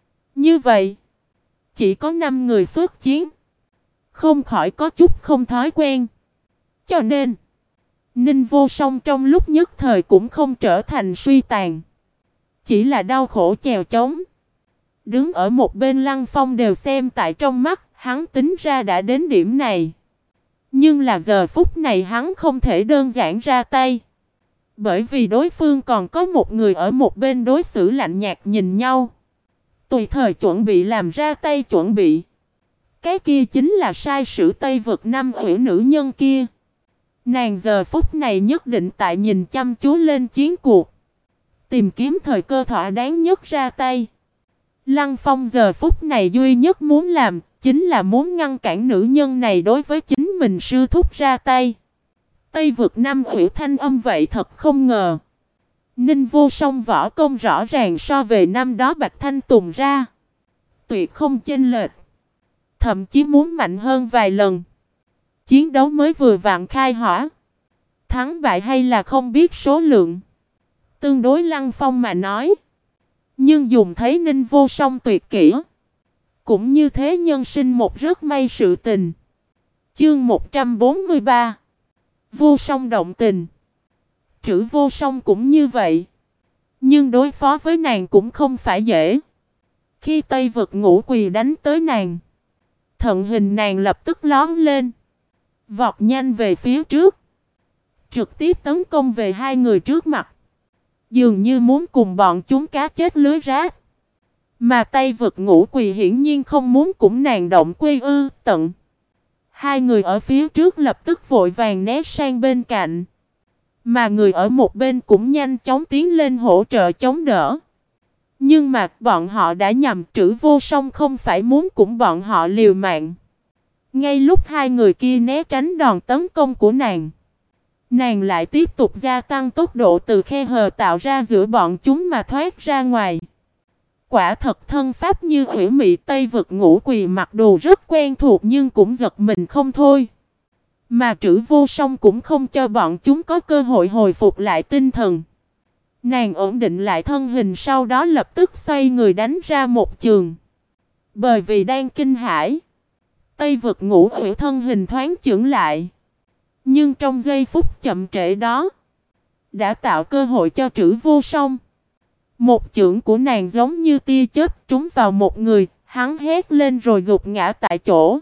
Như vậy, chỉ có 5 người xuất chiến. Không khỏi có chút không thói quen. Cho nên, Ninh Vô Song trong lúc nhất thời cũng không trở thành suy tàn. Chỉ là đau khổ chèo chống. Đứng ở một bên Lăng Phong đều xem tại trong mắt, hắn tính ra đã đến điểm này. Nhưng là giờ phút này hắn không thể đơn giản ra tay. Bởi vì đối phương còn có một người ở một bên đối xử lạnh nhạt nhìn nhau. Tùy thời chuẩn bị làm ra tay chuẩn bị. Cái kia chính là sai sử Tây Vực Năm ủy nữ nhân kia. Nàng giờ phút này nhất định tại nhìn chăm chú lên chiến cuộc. Tìm kiếm thời cơ thỏa đáng nhất ra tay. Lăng Phong giờ phút này duy nhất muốn làm chính là muốn ngăn cản nữ nhân này đối với chính mình sư thúc ra tay. Tây Vực Năm ủy thanh âm vậy thật không ngờ. Ninh Vô Song võ công rõ ràng so về năm đó Bạch Thanh Tùng ra. Tuyệt không chênh lệch. Thậm chí muốn mạnh hơn vài lần. Chiến đấu mới vừa vặn khai hỏa. Thắng bại hay là không biết số lượng. Tương đối Lăng Phong mà nói. Nhưng dùng thấy Ninh Vô Song tuyệt kỹ. Cũng như thế nhân sinh một rất may sự tình. Chương 143. Vô Song động tình. Trữ Vô Song cũng như vậy. Nhưng đối phó với nàng cũng không phải dễ. Khi Tây Vực Ngũ Quỳ đánh tới nàng, thận hình nàng lập tức lóm lên. Vọt nhanh về phía trước. Trực tiếp tấn công về hai người trước mặt. Dường như muốn cùng bọn chúng cá chết lưới rách. Mà Tây Vực Ngũ Quỳ hiển nhiên không muốn cùng nàng động quy tận. Hai người ở phía trước lập tức vội vàng né sang bên cạnh. Mà người ở một bên cũng nhanh chóng tiến lên hỗ trợ chống đỡ. Nhưng mà bọn họ đã nhầm, Trữ Vô Song không phải muốn cùng bọn họ liều mạng. Ngay lúc hai người kia né tránh đòn tấn công của nàng, nàng lại tiếp tục gia tăng tốc độ từ khe hở tạo ra giữa bọn chúng mà thoát ra ngoài. Quả thật thân pháp như ủy mị Tây Vực Ngũ Quỳ mặc đồ rất quen thuộc nhưng cũng giật mình không thôi. Mà Trữ Vô Song cũng không cho bọn chúng có cơ hội hồi phục lại tinh thần. Nàng ổn định lại thân hình sau đó lập tức xoay người đánh ra một chưởng. Bởi vì đang kinh hãi, Tây Vực Ngũ ủy thân hình thoáng chưởng lại. Nhưng trong giây phút chậm trễ đó, đã tạo cơ hội cho Trữ Vô Song. Một chưởng của nàng giống như tia chớp trúng vào một người, hắn hét lên rồi gục ngã tại chỗ.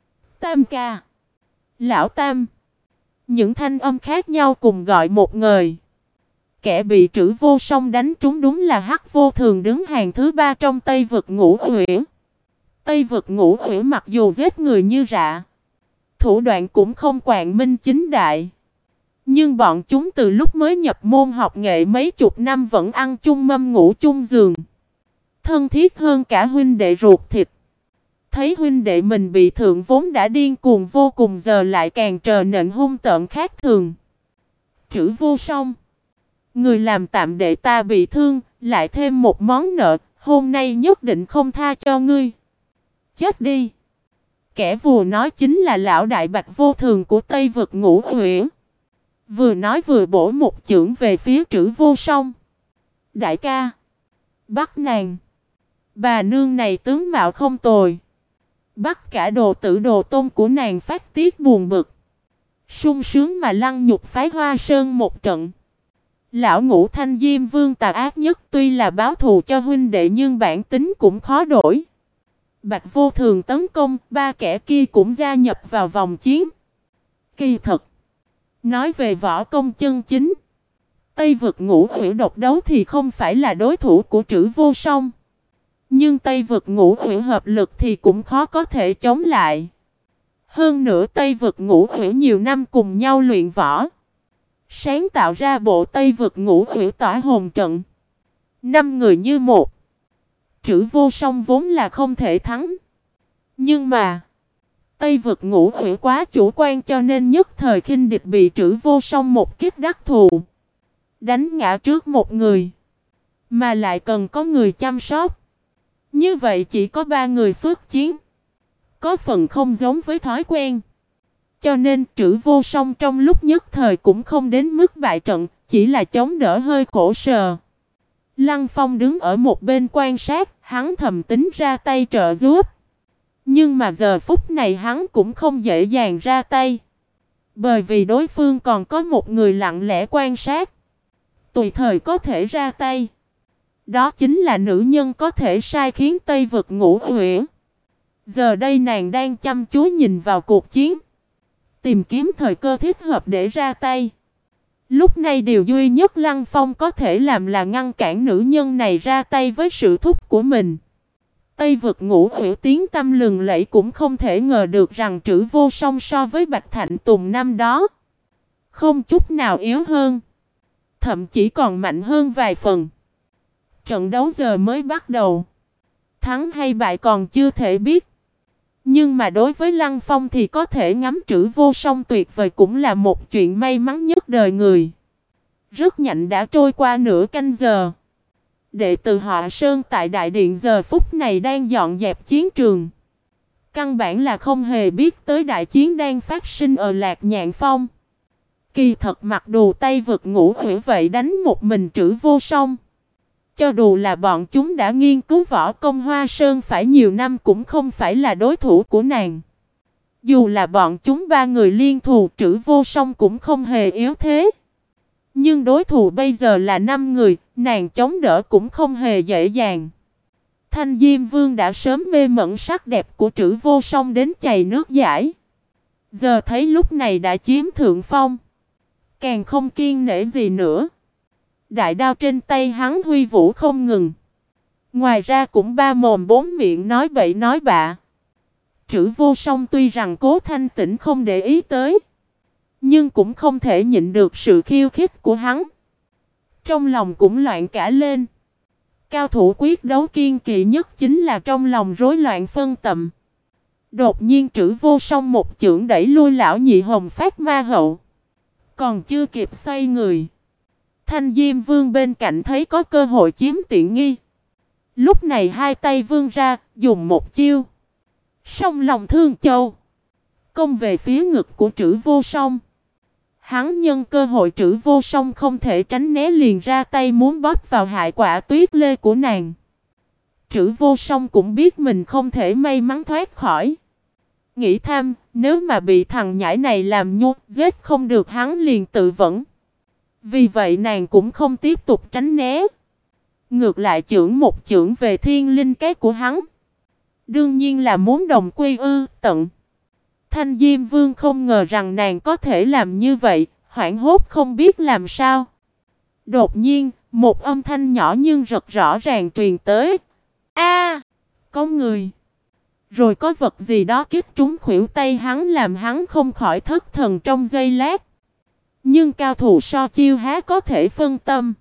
Tam ca, lão Tam. Những thanh âm khác nhau cùng gọi một người. Kẻ bị Trữ Vô Song đánh trúng đúng là Hắc Vô Thường đứng hàng thứ 3 trong Tây Vực Ngũ ủy. Tây Vực Ngũ ủy mặc dù giết người như rạ, thủ đoạn cũng không quạng minh chính đại. Nhưng bọn chúng từ lúc mới nhập môn học nghệ mấy chục năm vẫn ăn chung mâm ngủ chung giường. Thân thiết hơn cả huynh đệ ruột thịt. Thấy huynh đệ mình bị thượng vốn đã điên cuồng vô cùng giờ lại càng trở nên hung tợn khác thường. Trữ Vô Song, người làm tạm đệ ta bị thương, lại thêm một món nợ, hôm nay nhất định không tha cho ngươi. Chết đi. Kẻ vừa nói chính là lão đại Bạch Vô Thường của Tây Vực Ngũ ủy. Vừa nói vừa bổ một chưởng về phía Trữ Vô Song. Đại ca, bắt nàng. Bà nương này tướng mạo không tồi. Bắt cả đồ tử đồ tôn của nàng phát tiết buồn bực. sung sướng mà lăng nhục phái Hoa Sơn một trận. Lão Ngũ Thanh Diêm Vương tà ác nhất, tuy là báo thù cho huynh đệ nhưng bản tính cũng khó đổi. Bạch Vô Thường tấn công, ba kẻ kia cũng gia nhập vào vòng chiến. Kỳ thật, nói về võ công chân chính, Tây Vực Ngũ Ủy độc đấu thì không phải là đối thủ của Trữ Vô Song. Nhưng Tây Vực Ngũ Ủy hợp lực thì cũng khó có thể chống lại. Hơn nữa Tây Vực Ngũ Ủy nhiều năm cùng nhau luyện võ, sáng tạo ra bộ Tây Vực Ngũ Ủy tỏa hồn trận. 5 người như một. Trữ Vô Song vốn là không thể thắng. Nhưng mà Tây Vực Ngũ Ủy quá chủ quan cho nên nhất thời khinh địch bị Trữ Vô Song một kích đắc thù. Đánh ngã trước một người. Mà lại cần có người chăm sóc. Như vậy chỉ có 3 người xuất chiến. có phần không giống với thói quen. Cho nên Trử Vô Song trong lúc nhất thời cũng không đến mức bại trận, chỉ là chống đỡ hơi khổ sở. Lăng Phong đứng ở một bên quan sát, hắn thầm tính ra tay trợ giúp. Nhưng mà giờ phút này hắn cũng không dễ dàng ra tay. Bởi vì đối phương còn có một người lặng lẽ quan sát. Tùy thời có thể ra tay. Đó chính là nữ nhân có thể sai khiến Tây Vực Ngũ Uyển. Giờ đây nàng đang chăm chú nhìn vào cuộc chiến. Tìm kiếm thời cơ thích hợp để ra tay. Lúc này điều duy nhất Lăng Phong có thể làm là ngăn cản nữ nhân này ra tay với sự thúc của mình. Tây Vực Ngũ Uyển tiếng tăm lừng lẫy cũng không thể ngờ được rằng Trử Vô Song so với Bạch Thạnh Tùng năm đó không chút nào yếu hơn. Thậm chí còn mạnh hơn vài phần. Trận đấu giờ mới bắt đầu. Thắng hay bại còn chưa thể biết. Nhưng mà đối với Lăng Phong thì có thể ngắm Trử Vô Song tuyệt vời cũng là một chuyện may mắn nhất đời người. Rất nhanh đã trôi qua nửa canh giờ. Đệ tử họ Sơn tại Đại Điện giờ phút này đang dọn dẹp chiến trường. Căn bản là không hề biết tới đại chiến đang phát sinh ở Lạc Nhạn Phong. Kỳ thật mặc dù Tây Vực Ngũ Uyển vậy đánh một mình Trử Vô Song. Cho dù là bọn chúng đã nghiên cứu võ công Hoa Sơn phải nhiều năm cũng không phải là đối thủ của nàng. Dù là bọn chúng ba người liên thủ Trử Vô Song cũng không hề yếu thế. Nhưng đối thủ bây giờ là 5 người, nàng chống đỡ cũng không hề dễ dàng. Thanh Diêm Vương đã sớm mê mẩn sắc đẹp của Trử Vô Song đến chảy nước dãi. Giờ thấy lúc này đã chiếm thượng phong. Càng không kiêng nể gì nữa. Đại đao trên tay hắn huy vũ không ngừng. Ngoài ra cũng ba mồm bốn miệng nói bậy nói bạ. Trử Vô Song tuy rằng cố thanh tĩnh không để ý tới. Nhưng cũng không thể nhịn được sự khiêu khích của hắn. Trong lòng cũng loạn cả lên. Cao thủ quyết đấu kiên kỵ nhất chính là trong lòng rối loạn phân tầm. Đột nhiên Trử Vô Song một chưởng đẩy lui lão nhị hồng phát ma hậu. Còn chưa kịp xoay người. Thanh Diêm Vương bên cạnh thấy có cơ hội chiếm tiện nghi. Lúc này hai tay vươn ra, dùng một chiêu. Song lòng thương châu. Công về phía ngực của Trử Vô Song. Hắn nhân cơ hội Trử Vô Song không thể tránh né liền ra tay muốn bóp vào hại quả tuyết lê của nàng. Trử Vô Song cũng biết mình không thể may mắn thoát khỏi. Nghĩ tham, nếu mà bị thằng nhãi này làm nhục, giết không được hắn liền tự vẫn. Vì vậy nàng cũng không tiếp tục tránh né. Ngược lại chưởng một chưởng về thiên linh cái của hắn. Đương nhiên là muốn đồng quy tận. Thanh Diêm Vương không ngờ rằng nàng có thể làm như vậy, hoảng hốt không biết làm sao. Đột nhiên, một âm thanh nhỏ nhưng rất rõ ràng truyền tới. A, có người. Rồi có vật gì đó kích trúng khuỷu tay hắn làm hắn không khỏi thất thần trong giây lát. Nhưng cao thủ so chiêu há có thể phân tâm.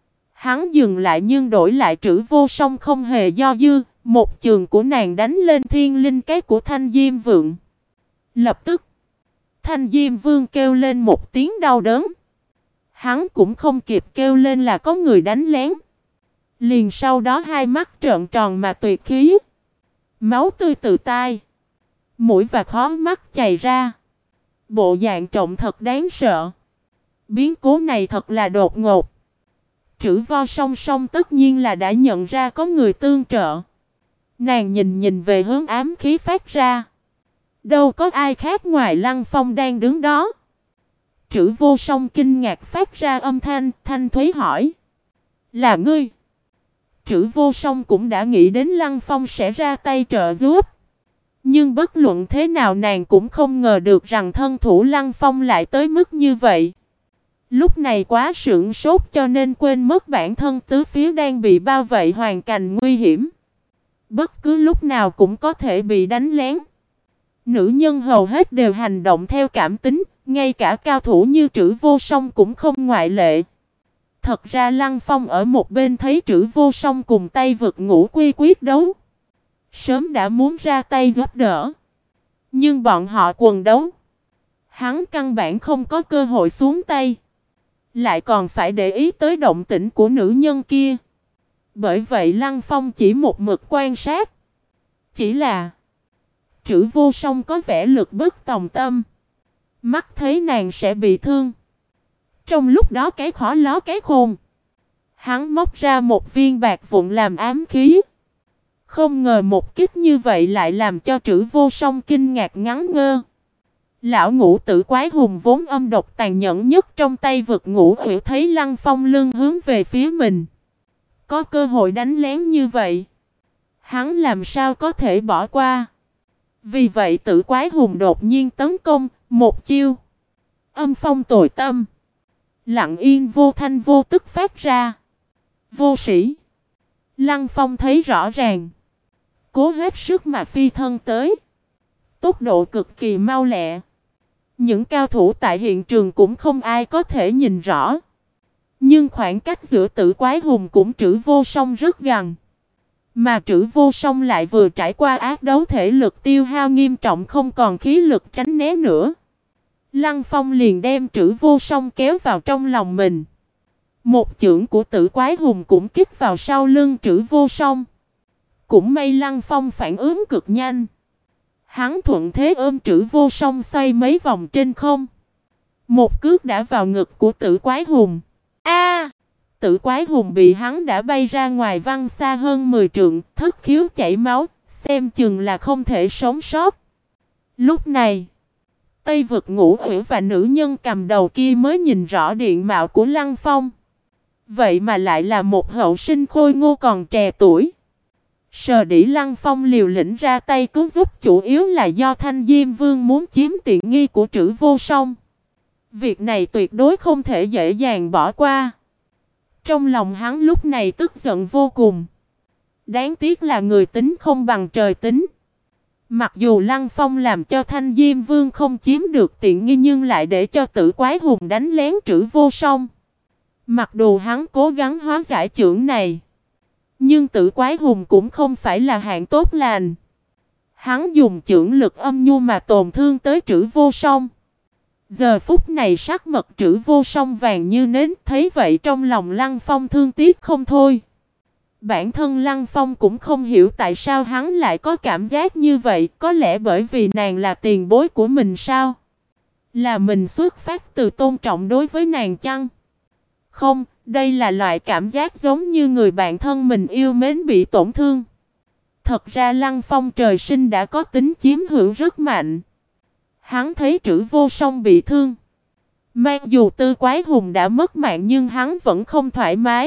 Hắn dừng lại nhưng đổi lại Trử Vô Song không hề do dư. Một chưởng của nàng đánh lên thiên linh cái của Thanh Diêm Vương. Lập tức, Thanh Diêm Vương kêu lên một tiếng đau đớn. Hắn cũng không kịp kêu lên là có người đánh lén. Liền sau đó hai mắt trợn tròn mà tuyệt khí. Máu tươi từ tai, mũi và khóe mắt chảy ra. Bộ dạng trọng thật đáng sợ. Biến cố này thật là đột ngột. Trử Vô Song tất nhiên là đã nhận ra có người tương trợ. Nàng nhìn về hướng ám khí phát ra. Đâu có ai khác ngoài Lăng Phong đang đứng đó. Trử Vô Song kinh ngạc phát ra âm thanh, thanh thúy hỏi. Là ngươi? Trử Vô Song cũng đã nghĩ đến Lăng Phong sẽ ra tay trợ giúp. Nhưng bất luận thế nào nàng cũng không ngờ được rằng thân thủ Lăng Phong lại tới mức như vậy. Lúc này quá sửng sốt cho nên quên mất bản thân tứ phía đang bị bao vây hoàn cảnh nguy hiểm. Bất cứ lúc nào cũng có thể bị đánh lén. Nữ nhân hầu hết đều hành động theo cảm tính, ngay cả cao thủ như Trử Vô Song cũng không ngoại lệ. Thật ra Lăng Phong ở một bên thấy Trử Vô Song cùng Tây Vực Ngũ Quy quyết đấu. Sớm đã muốn ra tay giúp đỡ. Nhưng bọn họ quần đấu. Hắn căn bản không có cơ hội xuống tay. Lại còn phải để ý tới động tĩnh của nữ nhân kia. Bởi vậy Lăng Phong chỉ một mực quan sát. Chỉ là Trữ Vô Song có vẻ lực bất tòng tâm. Mắt thấy nàng sẽ bị thương. Trong lúc đó cái khó ló cái khôn. Hắn móc ra một viên bạc vụn làm ám khí. Không ngờ một kích như vậy lại làm cho Trữ Vô Song kinh ngạc ngắn ngơ. Lão ngũ tử quái hùng vốn âm độc tàn nhẫn nhất trong tay vực ngũ hiểu thấy Lăng Phong lưng hướng về phía mình. Có cơ hội đánh lén như vậy. Hắn làm sao có thể bỏ qua. Vì vậy tử quái hùng đột nhiên tấn công, một chiêu. Âm phong tồi tâm. Lặng yên vô thanh vô tức phát ra. Vô sĩ. Lăng Phong thấy rõ ràng. Cố hết sức mà phi thân tới. Tốc độ cực kỳ mau lẹ. Những cao thủ tại hiện trường cũng không ai có thể nhìn rõ. Nhưng khoảng cách giữa tử quái hùng cũng Trữ Vô Song rất gần. Mà Trữ Vô Song lại vừa trải qua ác đấu thể lực tiêu hao nghiêm trọng không còn khí lực tránh né nữa. Lăng Phong liền đem Trữ Vô Song kéo vào trong lòng mình. Một chưởng của tử quái hùng cũng kích vào sau lưng Trữ Vô Song. Cũng may Lăng Phong phản ứng cực nhanh. Hắn thuận thế ôm Trữ Vô Song xoay mấy vòng trên không. Một cước đã vào ngực của tử quái hùng. A! Tử quái hùng bị hắn đã bay ra ngoài văng xa hơn 10 trượng, thất khiếu chảy máu, xem chừng là không thể sống sót. Lúc này, Tây Vực Ngũ Uyển và nữ nhân cầm đầu kia mới nhìn rõ diện mạo của Lăng Phong. Vậy mà lại là một hậu sinh khôi ngô còn trẻ tuổi. Sờ đĩ Lăng Phong liều lĩnh ra tay cứu giúp chủ yếu là do Thanh Diêm Vương muốn chiếm tiện nghi của Trữ Vô Song. Việc này tuyệt đối không thể dễ dàng bỏ qua. Trong lòng hắn lúc này tức giận vô cùng. Đáng tiếc là người tính không bằng trời tính. Mặc dù Lăng Phong làm cho Thanh Diêm Vương không chiếm được tiện nghi nhưng lại để cho tử quái hùng đánh lén Trữ Vô Song. Mặc dù hắn cố gắng hóa giải chưởng này, nhưng tử quái hùng cũng không phải là hạng tốt lành. Hắn dùng chưởng lực âm nhu mà tổn thương tới Trữ Vô Song. Giờ phút này sắc mặt Trữ Vô Song vàng như nến, thấy vậy trong lòng Lăng Phong thương tiếc không thôi. Bản thân Lăng Phong cũng không hiểu tại sao hắn lại có cảm giác như vậy, có lẽ bởi vì nàng là tiền bối của mình sao? Là mình xuất phát từ tôn trọng đối với nàng chăng? Không, đây là loại cảm giác giống như người bạn thân mình yêu mến bị tổn thương. Thật ra Lăng Phong trời sinh đã có tính chiếm hữu rất mạnh. Hắn thấy Trữ Vô Song bị thương. Mặc dù Tư Quái Hùng đã mất mạng nhưng hắn vẫn không thoải mái.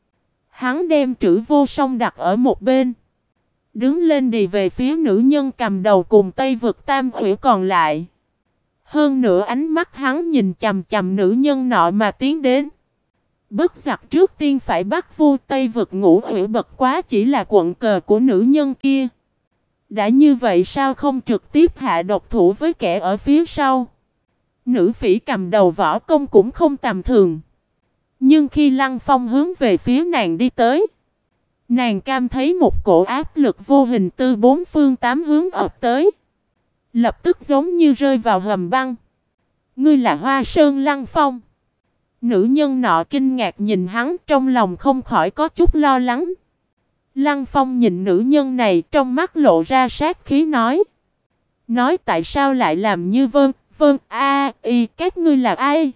Hắn đem Trữ Vô Song đặt ở một bên. Đứng lên đi về phía nữ nhân cầm đầu cùng Tây Vực Tam Uyển còn lại. Hơn nữa ánh mắt hắn nhìn chằm chằm nữ nhân nọ mà tiến đến. Bất giặc trước tiên phải bắt vua Tây Vực Ngũ Uyển bật quá chỉ là quận cờ của nữ nhân kia. Đã như vậy sao không trực tiếp hạ độc thủ với kẻ ở phía sau? Nữ phỉ cầm đầu võ công cũng không tầm thường. Nhưng khi Lăng Phong hướng về phía nàng đi tới, nàng cảm thấy một cổ áp lực vô hình từ bốn phương tám hướng ập tới. Lập tức giống như rơi vào hầm băng. Ngươi là Hoa Sơn Lăng Phong. Nữ nhân nọ kinh ngạc nhìn hắn, trong lòng không khỏi có chút lo lắng. Lăng Phong nhìn nữ nhân này, trong mắt lộ ra sát khí nói. Nói tại sao lại làm như vâng, các ngươi là ai?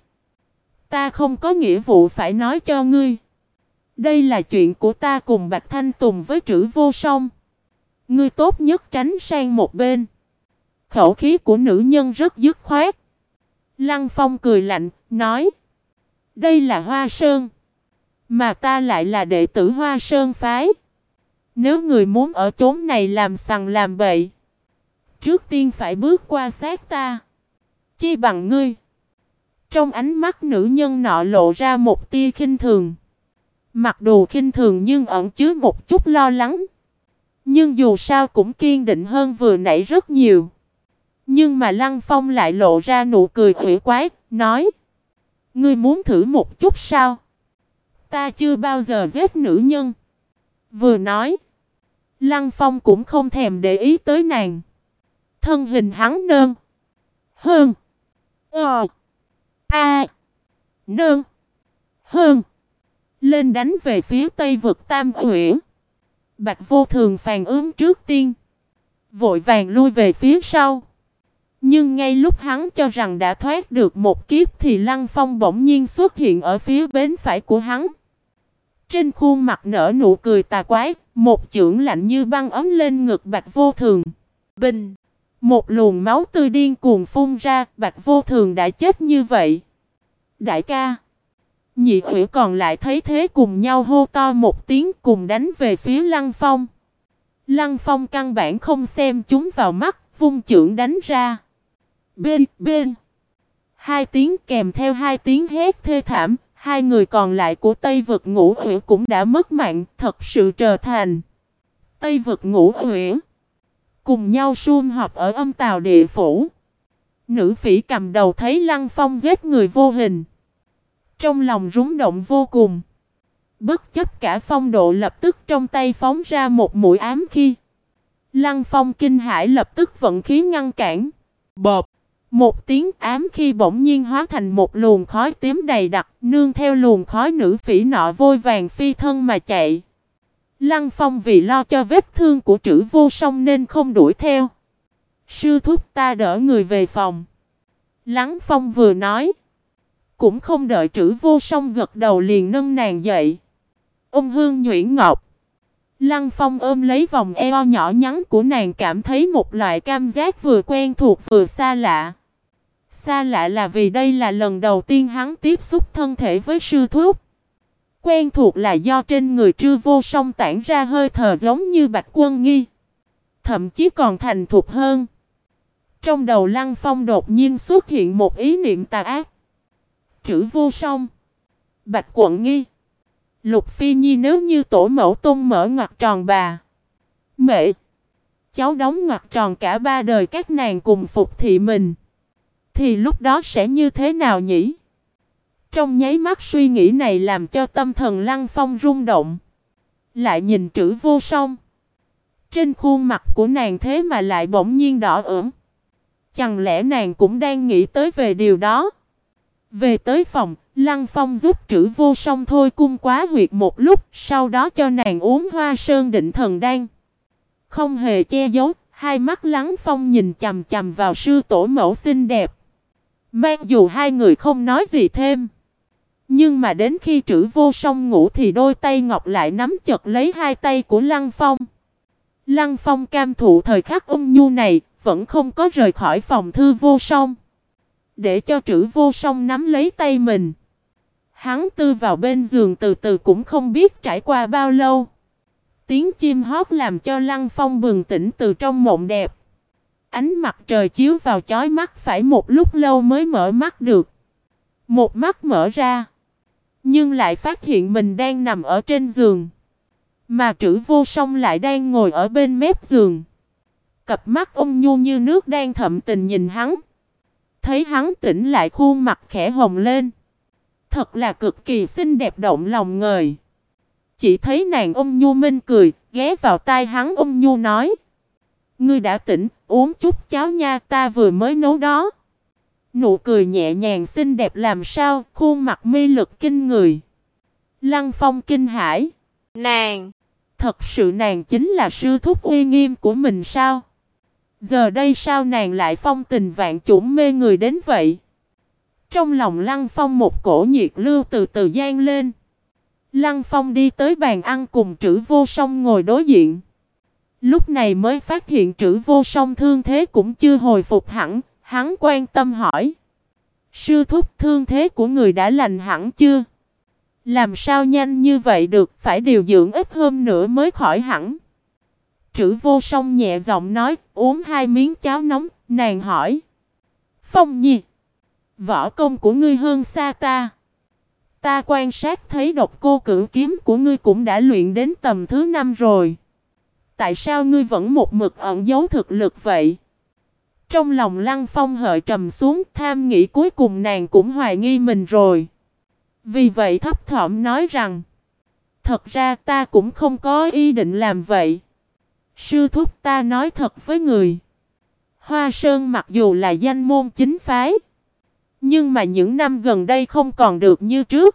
Ta không có nghĩa vụ phải nói cho ngươi. Đây là chuyện của ta cùng Bạch Thanh Tùng với Trữ Vô Song. Ngươi tốt nhất tránh sang một bên. Khẩu khí của nữ nhân rất dứt khoát. Lăng Phong cười lạnh, nói. Đây là Hoa Sơn. Mà ta lại là đệ tử Hoa Sơn phái. Nếu người muốn ở chốn này làm sằng làm bậy, trước tiên phải bước qua xác ta. Chi bằng ngươi. Trong ánh mắt nữ nhân nọ lộ ra một tia khinh thường. Mặc dù khinh thường nhưng ẩn chứa một chút lo lắng. Nhưng dù sao cũng kiên định hơn vừa nãy rất nhiều. Nhưng mà Lăng Phong lại lộ ra nụ cười ủy quái, nói. Ngươi muốn thử một chút sao? Ta chưa bao giờ giết nữ nhân. Vừa nói, Lăng Phong cũng không thèm để ý tới nàng. Thân hình hắn nơn. Hơn. Nơn. Hơn. Lên đánh về phía Tây Vực Tam Uyển. Bạch Vô Thường phản ứng trước tiên. vội vàng lui về phía sau. Nhưng ngay lúc hắn cho rằng đã thoát được một kiếp thì Lăng Phong bỗng nhiên xuất hiện ở phía bên phải của hắn. Trên khuôn mặt nở nụ cười tà quái, một chưởng lạnh như băng ấm lên ngực Bạch Vô Thường. Bình! Một luồng máu tươi điên cuồng phun ra, Bạch Vô Thường đã chết như vậy. Đại ca! Nhị Uyển còn lại thấy thế cùng nhau hô to một tiếng cùng đánh về phía Lăng Phong. Lăng Phong căn bản không xem chúng vào mắt, vung chưởng đánh ra. Bên, bên! Hai tiếng kèm theo hai tiếng hét thê thảm, hai người còn lại của Tây Vực Ngũ Uyển cũng đã mất mạng, thật sự trở thành Tây Vực Ngũ Uyển. Cùng nhau sum họp ở âm tào địa phủ. Nữ phỉ cầm đầu thấy Lăng Phong giết người vô hình, trong lòng rúng động vô cùng. Bất chấp cả phong độ lập tức trong tay phóng ra một mũi ám khí. Lăng Phong kinh hãi lập tức vận khí ngăn cản. Bộp! Một tiếng ám khí bỗng nhiên hóa thành một luồng khói tím đầy đặc, nương theo luồng khói nữ phỉ nọ vội vàng phi thân mà chạy. Lăng Phong vì lo cho vết thương của Trử Vô Song nên không đuổi theo. Sư thúc ta đỡ người về phòng. Lăng Phong vừa nói, cũng không đợi Trử Vô Song gật đầu liền nâng nàng dậy. Ôm hương nhuyễn ngọc. Lăng Phong ôm lấy vòng eo nhỏ nhắn của nàng, cảm thấy một loại cảm giác vừa quen thuộc vừa xa lạ. Xa lạ là vì đây là lần đầu tiên hắn tiếp xúc thân thể với sư thúc. Quen thuộc là do trên người Trư Vô Song tản ra hơi thở giống như Bạch Quân Nghi, thậm chí còn thành thục hơn. Trong đầu Lăng Phong đột nhiên xuất hiện một ý niệm tà ác. Trử Vô Song, Bạch Quận Nghi, Lục Phi Nhi nếu như tổ mẫu Tôn mở ngoặc tròn bà mẹ cháu đóng ngoặc tròn cả ba đời các nàng cùng phục thị mình, thì lúc đó sẽ như thế nào nhỉ? Trong nháy mắt suy nghĩ này làm cho tâm thần Lăng Phong rung động. Lại nhìn Trử Vô Song, trên khuôn mặt của nàng thế mà lại bỗng nhiên đỏ ửng. Chẳng lẽ nàng cũng đang nghĩ tới về điều đó? Về tới phòng, Lăng Phong giúp Trử Vô Song thôi cung quá huyệt một lúc, sau đó cho nàng uống Hoa Sơn Định Thần Đan. Không hề che giấu, hai mắt Lăng Phong nhìn chằm chằm vào sư tổ mẫu xinh đẹp. Mặc dù hai người không nói gì thêm, nhưng mà đến khi Trử Vô Song ngủ thì đôi tay ngọc lại nắm chặt lấy hai tay của Lăng Phong. Lăng Phong cam thụ thời khắc ôn nhu này, vẫn không có rời khỏi phòng Thư Vô Song. Để cho Trử Vô Song nắm lấy tay mình, hắn tư vào bên giường từ từ, cũng không biết trải qua bao lâu. Tiếng chim hót làm cho Lăng Phong bừng tỉnh từ trong mộng đẹp. Ánh mặt trời chiếu vào chói mắt, phải một lúc lâu mới mở mắt được. Một mắt mở ra, nhưng lại phát hiện mình đang nằm ở trên giường, mà Trử Vô Song lại đang ngồi ở bên mép giường. Cặp mắt ôn nhu như nước đang thậm tình nhìn hắn. Thấy hắn tỉnh lại, khuôn mặt khẽ hồng lên. Thật là cực kỳ xinh đẹp động lòng người. Chỉ thấy nàng ôn nhu mỉm cười, ghé vào tai hắn ôn nhu nói: "Ngươi đã tỉnh, uống chút cháo nha, ta vừa mới nấu đó." Nụ cười nhẹ nhàng xinh đẹp làm sao, khuôn mặt mi lực kinh người. Lăng Phong kinh hãi. Nàng, thật sự nàng chính là sư thúc uy nghiêm của mình sao? Giờ đây sao nàng lại phong tình vạn chủng mê người đến vậy? Trong lòng Lăng Phong một cổ nhiệt lưu từ từ dâng lên. Lăng Phong đi tới bàn ăn cùng Trử Vô Song ngồi đối diện. Lúc này mới phát hiện Trử Vô Song thương thế cũng chưa hồi phục hẳn, hắn quan tâm hỏi: "Sư thúc, thương thế của người đã lành hẳn chưa? Làm sao nhanh như vậy được, phải điều dưỡng ít hôm nữa mới khỏi hẳn." Trử Vô Song nhẹ giọng nói, uống hai miếng cháo nóng, nàng hỏi: "Phong Nhi, võ công của ngươi hơn xa ta. Ta quan sát thấy Độc Cô Cửu kiếm của ngươi cũng đã luyện đến tầm thứ 5 rồi. Tại sao ngươi vẫn một mực ẩn giấu thực lực vậy?" Trong lòng Lăng Phong hơi trầm xuống, tham nghĩ cuối cùng nàng cũng hoài nghi mình rồi. Vì vậy thấp thỏm nói rằng: "Thật ra ta cũng không có ý định làm vậy. Sư thúc, ta nói thật với người. Hoa Sơn mặc dù là danh môn chính phái, nhưng mà những năm gần đây không còn được như trước.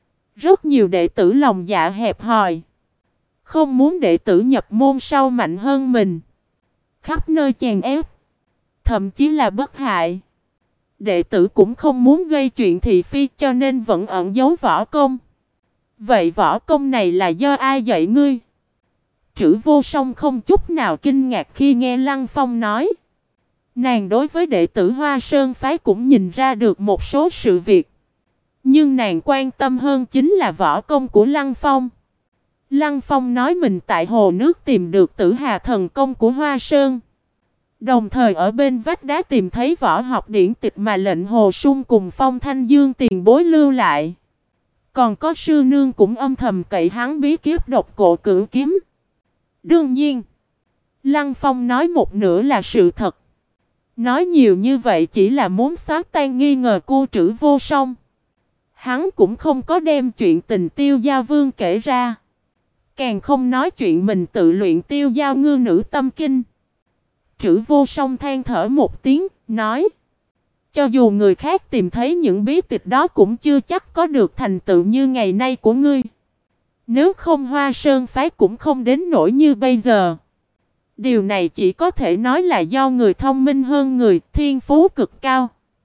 Rất nhiều đệ tử lòng dạ hẹp hòi, không muốn đệ tử nhập môn sau mạnh hơn mình. khắp nơi chèn ép, thậm chí là bức hại. Đệ tử cũng không muốn gây chuyện thị phi cho nên vẫn ẩn giấu võ công. Vậy võ công này là do ai dạy ngươi? Trữ Vô Song không chút nào kinh ngạc khi nghe Lăng Phong nói. Nàng đối với đệ tử Hoa Sơn phái cũng nhìn ra được một số sự việc. Nhưng nàng quan tâm hơn chính là võ công của Lăng Phong. Lăng Phong nói mình tại hồ nước tìm được Tử Hà thần công của Hoa Sơn. Đồng thời ở bên vách đá tìm thấy võ học điển tịch mà lệnh Hồ Sung cùng Phong Thanh Dương tiền bối lưu lại. Còn có sư nương cũng âm thầm cậy hắn bí kiếp độc cổ cửu kiếm. Đương nhiên, Lăng Phong nói một nửa là sự thật. Nói nhiều như vậy chỉ là muốn xóa tan nghi ngờ của Trữ Vô Song. Hắn cũng không có đem chuyện tình Tiêu Giao Vương kể ra. Càng không nói chuyện mình tự luyện Tiêu Giao Ngư Nữ Tâm Kinh. Trữ Vô Song than thở một tiếng, nói. Cho dù người khác tìm thấy những bí tịch đó cũng chưa chắc có được thành tựu như ngày nay của ngươi. Nếu không Hoa Sơn phái cũng không đến nỗi như bây giờ. Điều này chỉ có thể nói là do người thông minh hơn người, thiên phú cực cao.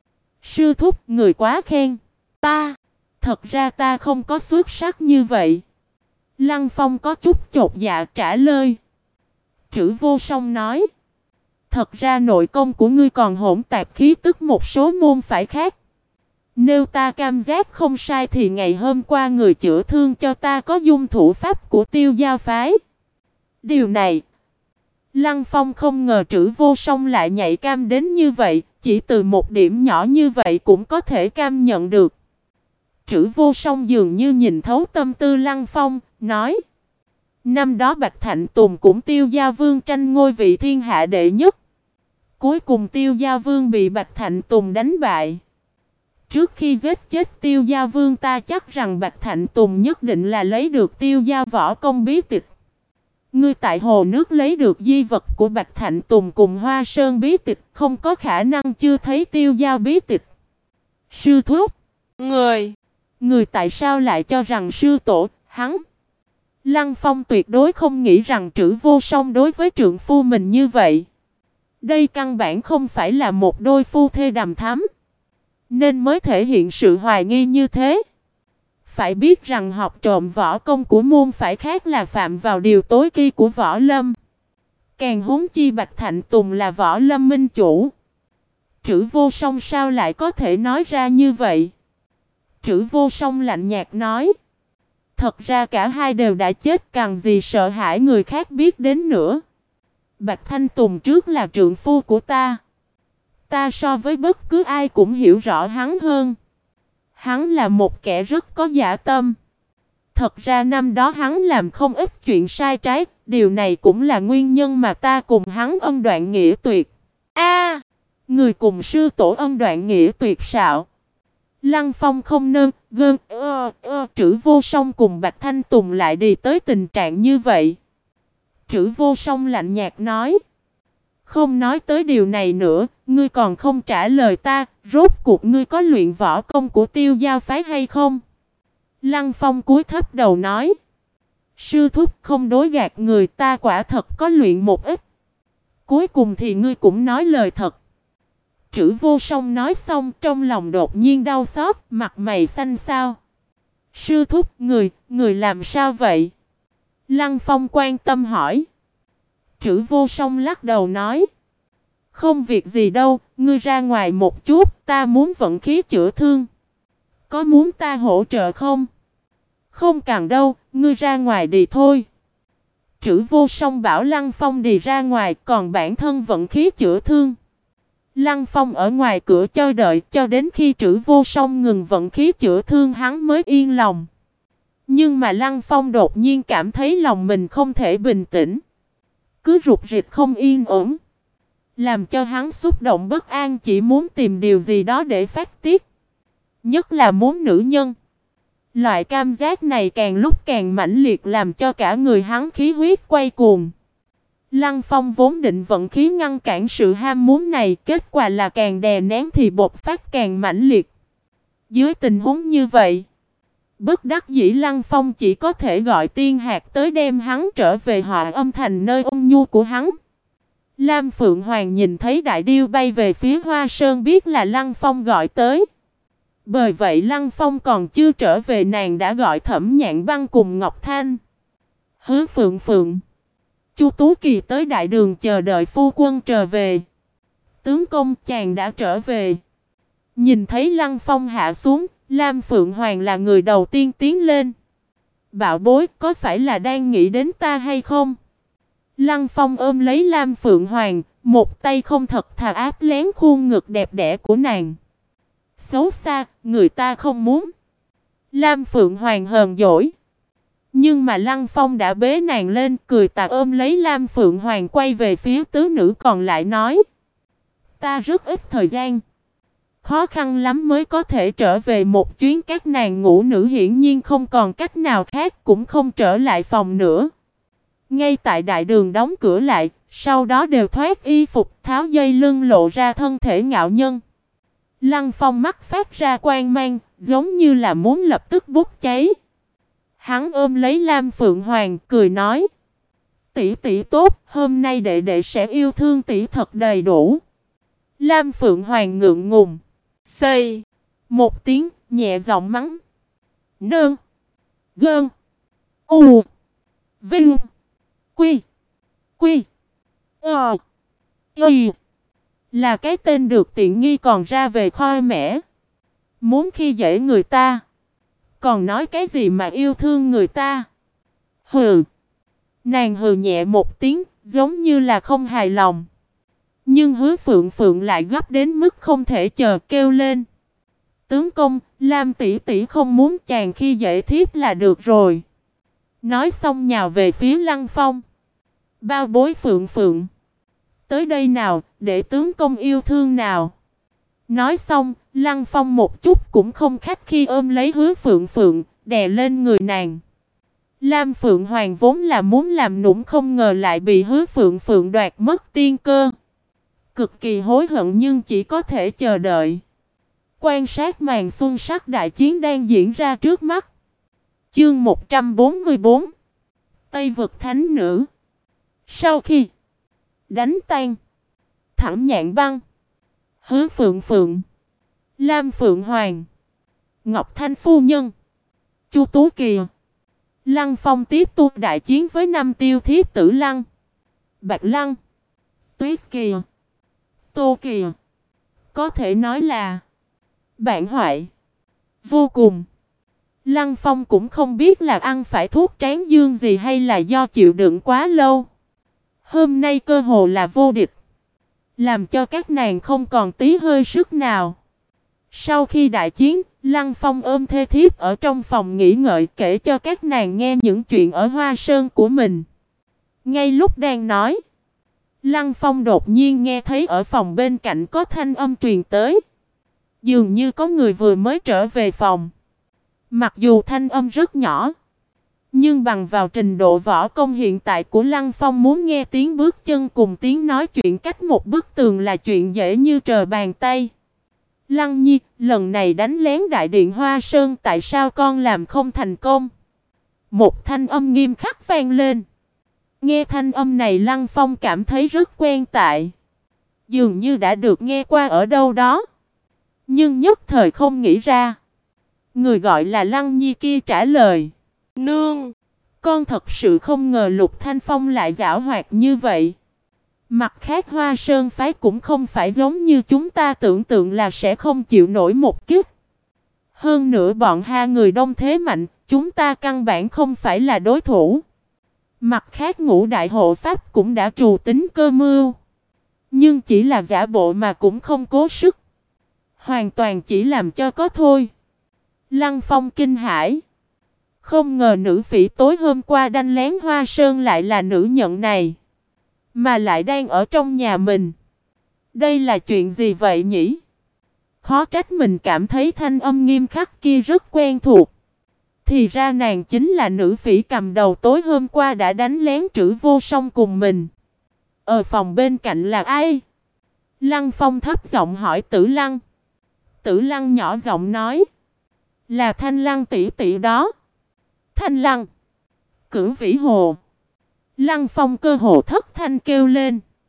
Sư thúc, người quá khen. Thật ra ta không có xuất sắc như vậy. Lăng Phong có chút chột dạ trả lời. Trữ Vô Song nói. Thật ra nội công của ngươi còn hỗn tạp khí tức một số môn phái khác. Nếu ta cảm giác không sai thì ngày hôm qua người chữa thương cho ta có dung thủ pháp của Tiêu Giao phái. Điều này, Lăng Phong không ngờ Trữ Vô Song lại nhạy cam đến như vậy, chỉ từ một điểm nhỏ như vậy cũng có thể cam nhận được. Trữ Vô Song dường như nhìn thấu tâm tư Lăng Phong, nói. Năm đó Bạch Thạnh Tùng cũng Tiêu Giao Vương tranh ngôi vị thiên hạ đệ nhất. Cuối cùng Tiêu Giao Vương bị Bạch Thạnh Tùng đánh bại. Trước khi giết chết Tiêu Giao Vương ta chắc rằng Bạch Thạnh Tùng nhất định là lấy được Tiêu Giao võ công bí tịch. Ngươi tại hồ nước lấy được di vật của Bạch Thạnh Tùng cùng Hoa Sơn bí tịch, không có khả năng chưa thấy Tiêu Giao bí tịch. Sư thúc, người tại sao lại cho rằng sư tổ, hắn? Lăng Phong tuyệt đối không nghĩ rằng Trữ Vô Song đối với trượng phu mình như vậy. Đây căn bản không phải là một đôi phu thê đàm thắm, nên mới thể hiện sự hoài nghi như thế. Phải biết rằng học trộm võ công của môn phái khác là phạm vào điều tối kỵ của võ lâm. Càng huống chi Bạch Thạnh Tùng là võ lâm minh chủ. Trữ Vô Song sao lại có thể nói ra như vậy? Trữ Vô Song lạnh nhạt nói. Thật ra cả hai đều đã chết, cần gì sợ hãi người khác biết đến nữa. Bạch Thanh Tùng trước là trượng phu của ta. Ta so với bất cứ ai cũng hiểu rõ hắn hơn. Hắn là một kẻ rất có dạ tâm. Thật ra năm đó hắn làm không ít chuyện sai trái. Điều này cũng là nguyên nhân mà ta cùng hắn ân đoạn nghĩa tuyệt. Người cùng sư tổ ân đoạn nghĩa tuyệt sao? Lăng Phong không Trữ Vô Song cùng Bạch Thanh Tùng lại đi tới tình trạng như vậy. Trữ Vô Song lạnh nhạt nói. Không nói tới điều này nữa, ngươi còn không trả lời ta, rốt cuộc ngươi có luyện võ công của Tiêu Giao phái hay không? Lăng Phong cúi thấp đầu nói. Sư thúc không đối gạt người, ta quả thật có luyện một ít. Cuối cùng thì ngươi cũng nói lời thật. Trữ Vô Song nói xong trong lòng đột nhiên đau xót, mặt mày xanh xao. Sư thúc, người làm sao vậy? Lăng Phong quan tâm hỏi. Trữ Vô Song lắc đầu nói. Không việc gì đâu, ngươi ra ngoài một chút, ta muốn vận khí chữa thương. Có muốn ta hỗ trợ không? Không cần đâu, ngươi ra ngoài đi thôi. Trữ Vô Song bảo Lăng Phong đi ra ngoài, còn bản thân vận khí chữa thương. Lăng Phong ở ngoài cửa chờ đợi cho đến khi Trữ Vô Song ngừng vận khí chữa thương hắn mới yên lòng. Nhưng mà Lăng Phong đột nhiên cảm thấy lòng mình không thể bình tĩnh. Cứ rụt rịch không yên ổn. Làm cho hắn xúc động bất an, chỉ muốn tìm điều gì đó để phát tiết. Nhất là muốn nữ nhân. Loại cảm giác này càng lúc càng mãnh liệt, làm cho cả người hắn khí huyết quay cuồng. Lăng Phong vốn định vận khí ngăn cản sự ham muốn này, kết quả là càng đè nén thì bộc phát càng mãnh liệt. Dưới tình huống như vậy, bất đắc dĩ Lăng Phong chỉ có thể gọi Tiên Hạc tới đem hắn trở về Họa Âm Thành nơi ôn nhu của hắn. Lam Phượng Hoàng nhìn thấy đại điêu bay về phía Hoa Sơn biết là Lăng Phong gọi tới. Bởi vậy Lăng Phong còn chưa trở về nàng đã gọi Thẩm Nhạn Băng cùng Ngọc Thanh. Hứa Phượng Phượng, Chu Tú Kỳ tới đại đường chờ đợi phu quân trở về. Tướng công chàng đã trở về. Nhìn thấy Lăng Phong hạ xuống, Lam Phượng Hoàng là người đầu tiên tiến lên. Bảo bối, có phải là đang nghĩ đến ta hay không? Lăng Phong ôm lấy Lam Phượng Hoàng, một tay không thật thà áp lén khuôn ngực đẹp đẽ của nàng. Xấu xa, người ta không muốn. Lam Phượng Hoàng hờn dỗi. Nhưng mà Lăng Phong đã bế nàng lên, cười tà ôm lấy Lam Phượng Hoàng quay về phía tứ nữ còn lại nói. Ta rất ít thời gian. Khó khăn lắm mới có thể trở về một chuyến, các nàng ngũ nữ hiển nhiên không còn cách nào khác cũng không trở lại phòng nữa. Ngay tại đại đường đóng cửa lại, sau đó đều thoát y phục, tháo dây lưng lộ ra thân thể ngạo nhân. Lăng Phong mắt phát ra quang mang, giống như là muốn lập tức bốc cháy. Hắn ôm lấy Lam Phượng Hoàng, cười nói. Tỷ tỷ tốt, hôm nay đệ đệ sẽ yêu thương tỷ thật đầy đủ. Lam Phượng Hoàng ngượng ngùng. Xây. Một tiếng, nhẹ giọng mắng. Nương. Gơn. U. Vinh. Quy. Quy. Ờ. Y. Là cái tên được tiện nghi còn ra về khoi mẽ. Muốn khi dễ người ta. Còn nói cái gì mà yêu thương người ta. Hừ. Nàng hừ nhẹ một tiếng, giống như là không hài lòng. Nhưng Hứa Phượng Phượng lại gấp đến mức không thể chờ, kêu lên. Tướng công, Lam tỷ tỷ không muốn chàng khi dễ thiếp là được rồi. Nói xong nhào về phía Lăng Phong. Bao bối Phượng Phượng. Tới đây nào, để tướng công yêu thương nào. Nói xong, Lăng Phong một chút cũng không khách khi ôm lấy Hứa Phượng Phượng, đè lên người nàng. Lam Phượng Hoàng vốn là muốn làm nũng, không ngờ lại bị Hứa Phượng Phượng đoạt mất tiên cơ. Cực kỳ hối hận nhưng chỉ có thể chờ đợi. Quan sát màn xuân sắc đại chiến đang diễn ra trước mắt. Chương 144 Tây vực thánh nữ. Sau khi đánh tan Thẩm Nhạn Băng, Hứa Phượng Phượng, Lam Phượng Hoàng, Ngọc Thanh Phu Nhân, Chu Tú Kỳ, Lăng Phong tiếp tục đại chiến với 5 tiêu thiếp Tử Lăng, Bạch Lăng, Tuyết Kỳ, Tô Kỳ. Có thể nói là bại hoại vô cùng. Lăng Phong cũng không biết là ăn phải thuốc tráng dương gì hay là do chịu đựng quá lâu. Hôm nay cơ hồ là vô địch, làm cho các nàng không còn tí hơi sức nào. Sau khi đại chiến, Lăng Phong ôm thê thiếp ở trong phòng nghỉ ngợi, kể cho các nàng nghe những chuyện ở Hoa Sơn của mình. Ngay lúc đang nói, Lăng Phong đột nhiên nghe thấy ở phòng bên cạnh có thanh âm truyền tới. Dường như có người vừa mới trở về phòng. Mặc dù thanh âm rất nhỏ, nhưng bằng vào trình độ võ công hiện tại của Lăng Phong, muốn nghe tiếng bước chân cùng tiếng nói chuyện cách một bức tường là chuyện dễ như trở bàn tay. Lăng Nhi, lần này đánh lén đại điện Hoa Sơn tại sao con làm không thành công? Một thanh âm nghiêm khắc vang lên. Nghe thanh âm này Lăng Phong cảm thấy rất quen tại. Dường như đã được nghe qua ở đâu đó. Nhưng nhất thời không nghĩ ra. Người gọi là Lăng Nhi kia trả lời. Nương, con thật sự không ngờ Lục Thanh Phong lại giảo hoạt như vậy. Mặt khác Hoa Sơn phái cũng không phải giống như chúng ta tưởng tượng là sẽ không chịu nổi một kích. Hơn nữa bọn ha người đông thế mạnh, chúng ta căn bản không phải là đối thủ. Mặt khác Ngũ đại hộ pháp cũng đã trù tính cơ mưu. Nhưng chỉ là giả bộ mà cũng không cố sức. Hoàn toàn chỉ làm cho có thôi. Lăng Phong kinh hãi. Không ngờ nữ phỉ tối hôm qua đánh lén Hoa Sơn lại là nữ nhận này. Mà lại đang ở trong nhà mình. Đây là chuyện gì vậy nhỉ? Khó trách mình cảm thấy thanh âm nghiêm khắc kia rất quen thuộc. Thì ra nàng chính là nữ phỉ cầm đầu tối hôm qua đã đánh lén Trử Vô Song cùng mình. Ở phòng bên cạnh là ai? Lăng Phong thấp giọng hỏi Tử Lăng. Tử Lăng nhỏ giọng nói. Là Thanh Lăng tỷ tỷ đó. Thanh Lăng. Cửu Vĩ Hồ. Lăng Phong cơ hồ thất thanh kêu lên.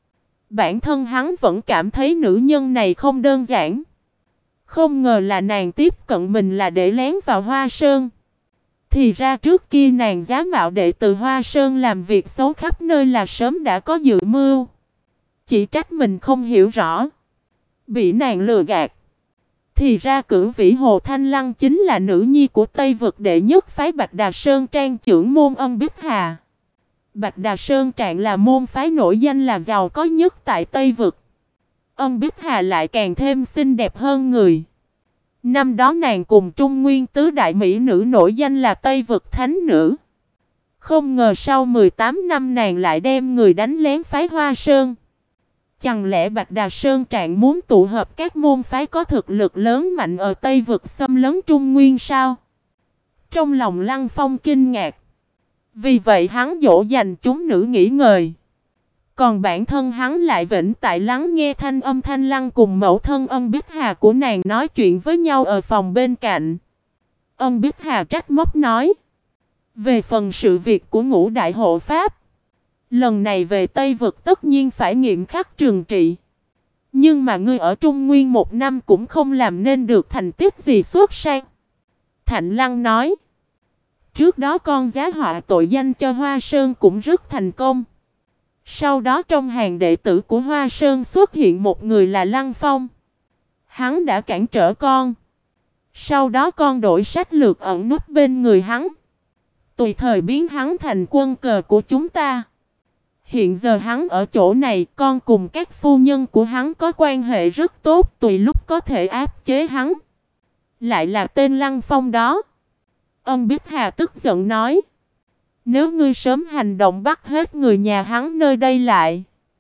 Bản thân hắn vẫn cảm thấy nữ nhân này không đơn giản. Không ngờ là nàng tiếp cận mình là để lén vào Hoa Sơn. Thì ra trước kia nàng giả mạo đệ từ Hoa Sơn làm việc xấu khắp nơi là sớm đã có dự mưu. Chỉ trách mình không hiểu rõ. Bị nàng lừa gạt. Thì ra Cửu Vĩ Hồ Thanh Lăng chính là nữ nhi của Tây Vực đệ nhất phái Bạch Đà Sơn Trang trưởng môn Ân Bích Hà. Bạch Đà Sơn Trang là môn phái nổi danh là giàu có nhất tại Tây Vực. Ân Bích Hà lại càng thêm xinh đẹp hơn người. Năm đó nàng cùng Trung Nguyên tứ đại mỹ nữ nổi danh là Tây Vực thánh nữ. Không ngờ sau 18 năm nàng lại đem người đánh lén phái Hoa Sơn. Chẳng lẽ Bạch Đà Sơn Trạng muốn tụ hợp các môn phái có thực lực lớn mạnh ở Tây Vực xâm lấn Trung Nguyên sao? Trong lòng Lăng Phong kinh ngạc. Vì vậy hắn dỗ dành chúng nữ nghỉ ngơi. Còn bản thân hắn lại vĩnh tại lắng nghe thanh âm Thanh Lăng cùng mẫu thân Ân Bích Hà của nàng nói chuyện với nhau ở phòng bên cạnh. Ân Bích Hà trách móc nói. Về phần sự việc của Ngũ Đại Hộ Pháp. Lần này về Tây Vực tất nhiên phải nghiêm khắc trừng trị. Nhưng mà ngươi ở Trung Nguyên 1 năm cũng không làm nên được thành tích gì xuất sắc. Thanh Lăng nói. Trước đó con giá họa tội danh cho Hoa Sơn cũng rất thành công. Sau đó trong hàng đệ tử của Hoa Sơn xuất hiện một người là Lăng Phong. Hắn đã cản trở con. Sau đó con đổi sách lược ẩn núp bên người hắn. Tùy thời biến hắn thành quân cờ của chúng ta. Hiện giờ hắn ở chỗ này, con cùng các phu nhân của hắn có quan hệ rất tốt, tùy lúc có thể áp chế hắn. Lại là tên Lăng Phong đó. Ân Bích Hà tức giận nói. Nếu ngươi sớm hành động bắt hết người nhà hắn nơi đây lại,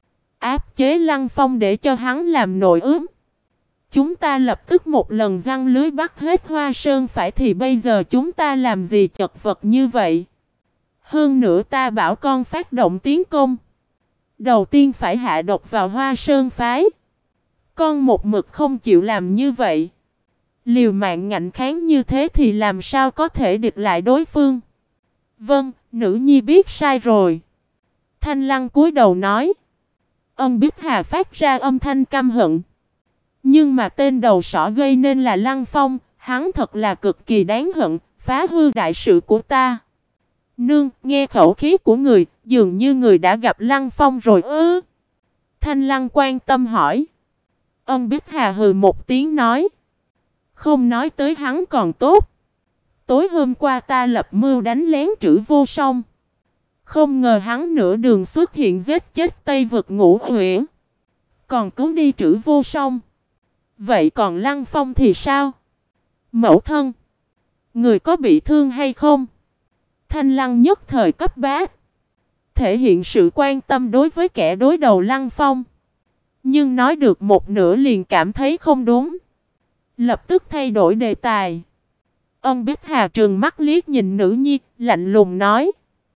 áp chế Lăng Phong để cho hắn làm nội ướm, chúng ta lập tức một lần giăng lưới bắt hết Hoa Sơn phải thì bây giờ chúng ta làm gì chật vật như vậy? Hơn nữa ta bảo con phát động tiến công. Đầu tiên phải hạ độc vào Hoa Sơn phái. Con một mực không chịu làm như vậy. Liều mạng ngạnh kháng như thế thì làm sao có thể địch lại đối phương? Vâng, nữ nhi biết sai rồi. Thanh Lăng cúi đầu nói. Ân Bích Hà phát ra âm thanh căm hận. Nhưng mà tên đầu sỏ gây nên là Lăng Phong, hắn thật là cực kỳ đáng hận, phá hư đại sự của ta. Nương, nghe khẩu khí của người, dường như người đã gặp Lăng Phong rồi ư? Thanh Lăng quan tâm hỏi. Ân Bích Hà hừ một tiếng nói. Không nói tới hắn còn tốt. Tối hôm qua ta lập mưu đánh lén Trử Vô Song. Không ngờ hắn nửa đường xuất hiện giết chết Tây Vực Ngũ Uyển. Còn cứu đi Trử Vô Song. Vậy còn Lăng Phong thì sao? Mẫu thân, người có bị thương hay không? Thanh Lăng nhất thời cấp bách, thể hiện sự quan tâm đối với kẻ đối đầu Lăng Phong. Nhưng nói được một nửa liền cảm thấy không đúng. Lập tức thay đổi đề tài. Ân Bích Hà trừng mắt liếc nhìn nữ nhi, lạnh lùng nói.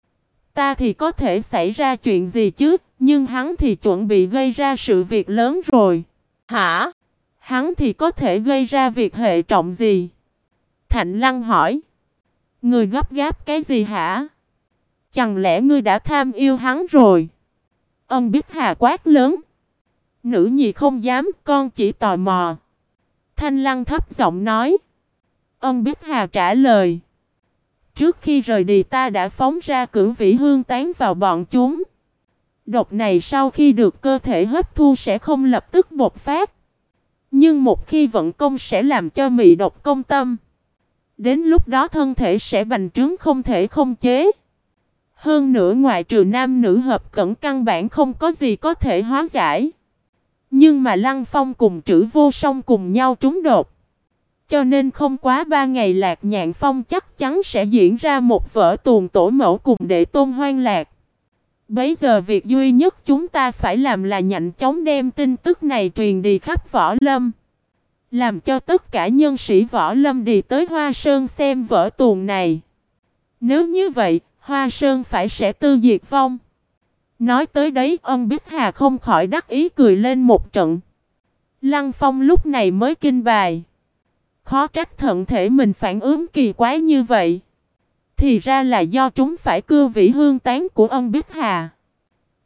Ta thì có thể xảy ra chuyện gì chứ, nhưng hắn thì chuẩn bị gây ra sự việc lớn rồi. Hả? Hắn thì có thể gây ra việc hệ trọng gì? Thanh Lăng hỏi. Người gấp gáp cái gì hả? Chẳng lẽ ngươi đã tham yêu hắn rồi? Ân Bích Hà quát lớn. Nữ nhi không dám, con chỉ tò mò. Thanh Lăng thấp giọng nói. Ân Bích Hà trả lời. Trước khi rời đi ta đã phóng ra Cửu Vĩ Hương tán vào bọn chúng. Độc này sau khi được cơ thể hấp thu sẽ không lập tức bộc phát. Nhưng một khi vận công sẽ làm cho mị độc công tâm. Đến lúc đó thân thể sẽ bành trướng không thể không chế. Hơn nữa ngoại trừ nam nữ hợp cẩn căn bản không có gì có thể hóa giải. Nhưng mà Lăng Phong cùng Trử Vô Song cùng nhau trúng độc. Cho nên không quá 3 ngày Lạc Nhạn Phong chắc chắn sẽ diễn ra một vở tuồng tổ mẫu cùng đệ tôn hoang lạc. Bấy giờ việc duy nhất chúng ta phải làm là nhanh chóng đem tin tức này truyền đi khắp Võ Lâm. Làm cho tất cả nhân sĩ Võ Lâm đi tới Hoa Sơn xem vở tuồng này. Nếu như vậy, Hoa Sơn phải sẽ tư diệt vong. Nói tới đấy, Ân Bích Hà không khỏi đắc ý cười lên một trận. Lăng Phong lúc này mới kinh bài. Khó trách thận thể mình phản ứng kỳ quái như vậy. Thì ra là do chúng phải cưa vĩ hương tán của Ân Bích Hà.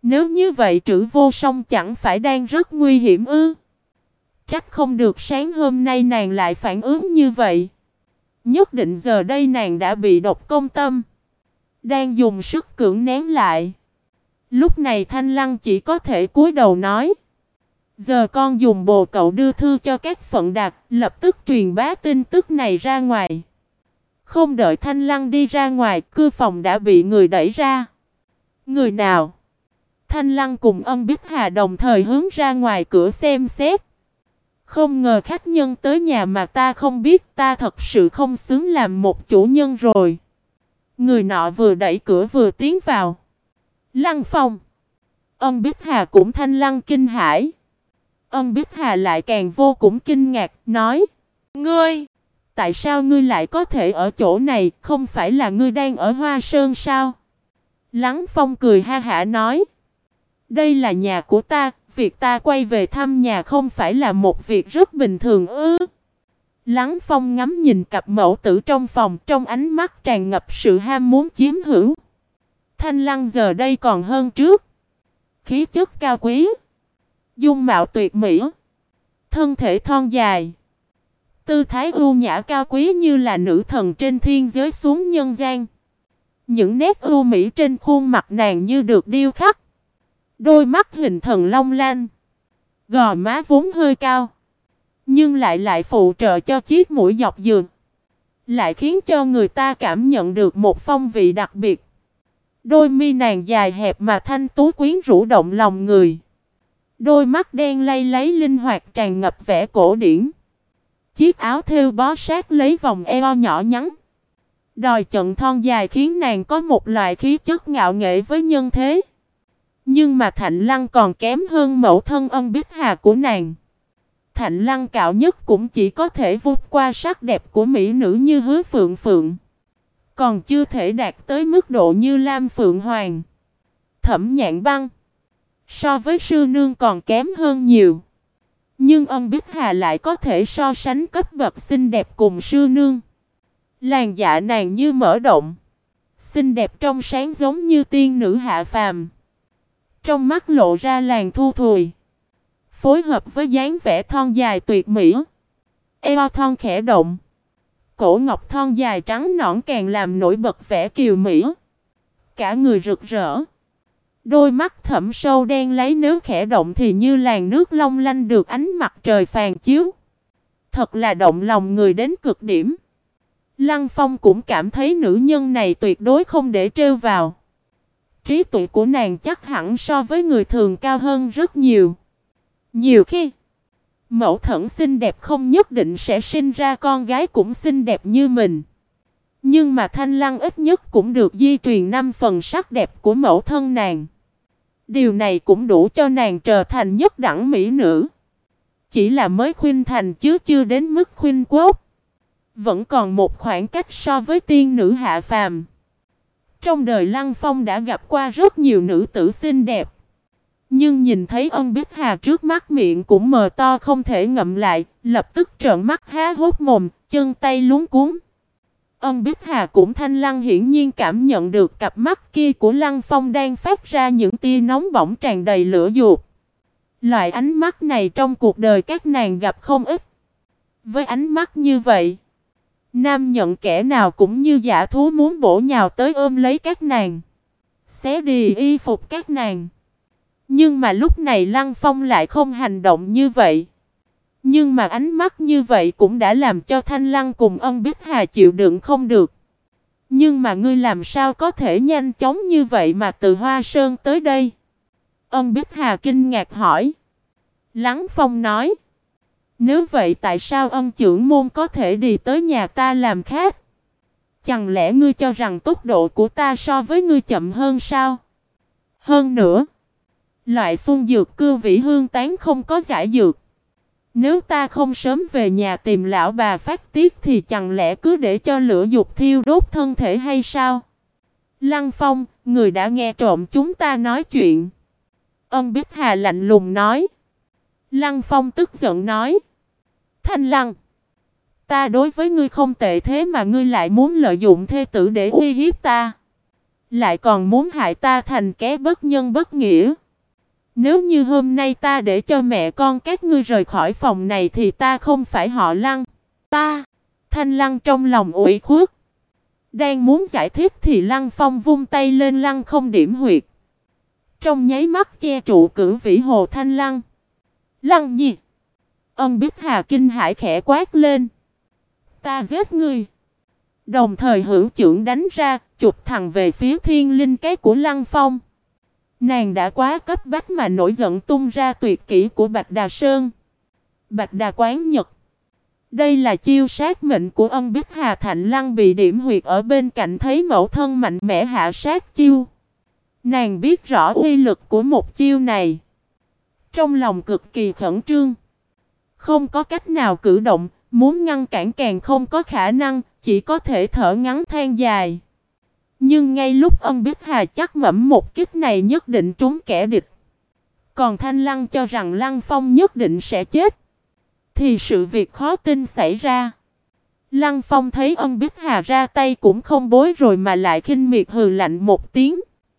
Nếu như vậy Trử Vô Song chẳng phải đang rất nguy hiểm ư? Trách không được sáng hôm nay nàng lại phản ứng như vậy. Nhất định giờ đây nàng đã bị độc công tâm, đang dùng sức cưỡng nén lại. Lúc này Thanh Lăng chỉ có thể cúi đầu nói: giờ con dùng bồ cậu đưa thư cho các phận đạt, lập tức truyền bá tin tức này ra ngoài. Không đợi Thanh Lăng đi ra ngoài, cửa phòng đã bị người đẩy ra. Người nào? Thanh Lăng cùng Ân Bích Hà đồng thời hướng ra ngoài cửa xem xét. Không ngờ khách nhân tới nhà mà ta không biết, ta thật sự không xứng làm một chủ nhân rồi. Người nọ vừa đẩy cửa vừa tiến vào. Lăng Phong. Ân Bích Hà cũng Thanh Lăng kinh hãi. Ân Bích Hà lại càng vô cùng kinh ngạc, nói: Ngươi, tại sao ngươi lại có thể ở chỗ này, không phải là ngươi đang ở Hoa Sơn sao? Lăng Phong cười ha hả nói: đây là nhà của ta, việc ta quay về thăm nhà không phải là một việc rất bình thường ư? Lăng Phong ngắm nhìn cặp mẫu tử trong phòng, trong ánh mắt tràn ngập sự ham muốn chiếm hữu. Thanh Lăng giờ đây còn hơn trước. Khí chất cao quý, dung mạo tuyệt mỹ, thân thể thon dài, tư thái ưu nhã cao quý như là nữ thần trên thiên giới xuống nhân gian. Những nét ưu mỹ trên khuôn mặt nàng như được điêu khắc. Đôi mắt hình thần long lanh, gò má vốn hơi cao, nhưng lại phụ trợ cho chiếc mũi dọc dường, lại khiến cho người ta cảm nhận được một phong vị đặc biệt. Đôi mi nàng dài hẹp mà thanh tú quyến rũ động lòng người. Đôi mắt đen lay láy linh hoạt tràn ngập vẻ cổ điển. Chiếc áo thêu bó sát lấy vòng eo nhỏ nhắn, đòi chận thon dài khiến nàng có một loại khí chất ngạo nghễ với nhân thế. Nhưng mà Thạnh Lăng còn kém hơn mẫu thân Ân Bích Hà của nàng. Thạnh Lăng cạo nhất cũng chỉ có thể vút qua sắc đẹp của mỹ nữ như Hứa Phượng Phượng, còn chưa thể đạt tới mức độ như Lam Phượng Hoàng, Thẩm Nhạn Băng. So với sư nương còn kém hơn nhiều. Nhưng Ân Bích Hà lại có thể so sánh cấp bậc xinh đẹp cùng sư nương. Làn dạ nàng như mở động, xinh đẹp trong sáng giống như tiên nữ hạ phàm. Trong mắt lộ ra làn thu thùi, phối hợp với dáng vẻ thon dài tuyệt mỹ. Eo thon khẽ động, cổ ngọc thon dài trắng nõn càng làm nổi bật vẻ kiều mỹ. Cả người rực rỡ, đôi mắt thẫm sâu đen lấy nếu khẽ động thì như làn nước long lanh được ánh mặt trời phàn chiếu. Thật là động lòng người đến cực điểm. Lăng Phong cũng cảm thấy nữ nhân này tuyệt đối không để trêu vào. Trí tuệ của nàng chắc hẳn so với người thường cao hơn rất nhiều. Nhiều khi, mẫu thân xinh đẹp không nhất định sẽ sinh ra con gái cũng xinh đẹp như mình. Nhưng mà Thanh Lăng ít nhất cũng được di truyền 5 phần sắc đẹp của mẫu thân nàng. Điều này cũng đủ cho nàng trở thành nhất đẳng mỹ nữ. Chỉ là mới khuynh thành chứ chưa đến mức khuynh quốc. Vẫn còn một khoảng cách so với tiên nữ hạ phàm. Trong đời Lăng Phong đã gặp qua rất nhiều nữ tử xinh đẹp. Nhưng nhìn thấy Ân Bích Hà trước mắt miệng cũng mờ to không thể ngậm lại, lập tức trợn mắt há hốc mồm, chân tay luống cuống. Ân Bích Hà cũng Thanh Lăng hiển nhiên cảm nhận được cặp mắt kia của Lăng Phong đang phát ra những tia nóng bỏng tràn đầy lửa dục. Loại ánh mắt này trong cuộc đời các nàng gặp không ít. Với ánh mắt như vậy, nam nhận kẻ nào cũng như dã thú muốn bổ nhào tới ôm lấy các nàng, xé đi y phục các nàng. Nhưng mà lúc này Lăng Phong lại không hành động như vậy. Nhưng mà ánh mắt như vậy cũng đã làm cho Thanh Lăng cùng Ân Bích Hà chịu đựng không được. Nhưng mà ngươi làm sao có thể nhanh chóng như vậy mà từ Hoa Sơn tới đây? Ân Bích Hà kinh ngạc hỏi. Lăng Phong nói. Nếu vậy tại sao Ân trưởng môn có thể đi tới nhà ta làm khách? Chẳng lẽ ngươi cho rằng tốc độ của ta so với ngươi chậm hơn sao? Hơn nữa, loại xuân dược cưa vĩ hương tán không có giải dược. Nếu ta không sớm về nhà tìm lão bà phát tiết thì chẳng lẽ cứ để cho lửa dục thiêu đốt thân thể hay sao? Lăng Phong, người đã nghe trộm chúng ta nói chuyện. Ân Bích Hà lạnh lùng nói. Lăng Phong tức giận nói. Thanh Lăng, ta đối với ngươi không tệ thế mà ngươi lại muốn lợi dụng thê tử để uy hiếp ta. Lại còn muốn hại ta thành kẻ bất nhân bất nghĩa. Nếu như hôm nay ta để cho mẹ con các ngươi rời khỏi phòng này thì ta không phải họ Lăng. Ta, Thanh Lăng trong lòng ủy khuất. Đang muốn giải thích thì Lăng Phong vung tay lên lăng không điểm huyệt. Trong nháy mắt che trụ Cửu Vĩ Hồ Thanh Lăng. Lăng Nhi! Ân Bích Hà kinh hãi khẽ quát lên. Ta giết ngươi! Đồng thời hữu chưởng đánh ra, chụp thẳng về phía thiên linh cái của Lăng Phong. Nàng đã quá cấp bách mà nổi giận tung ra tuyệt kỹ của Bạch Đà Sơn. Bạch Đà Quán Nhật. Đây là chiêu sát mệnh của Ân Bích Hà. Thạnh Lăng bị điểm huyệt ở bên cạnh thấy mẫu thân mạnh mẽ hạ sát chiêu. Nàng biết rõ uy lực của một chiêu này. Trong lòng cực kỳ khẩn trương. Không có cách nào cử động, muốn ngăn cản càng không có khả năng, chỉ có thể thở ngắn than dài. Nhưng ngay lúc Ân Bích Hà chắc mẩm một kích này nhất định trúng kẻ địch, còn Thanh Lăng cho rằng Lăng Phong nhất định sẽ chết, thì sự việc khó tin xảy ra. Lăng Phong thấy Ân Bích Hà ra tay cũng không bối rồi mà lại khinh miệt hừ lạnh một tiếng.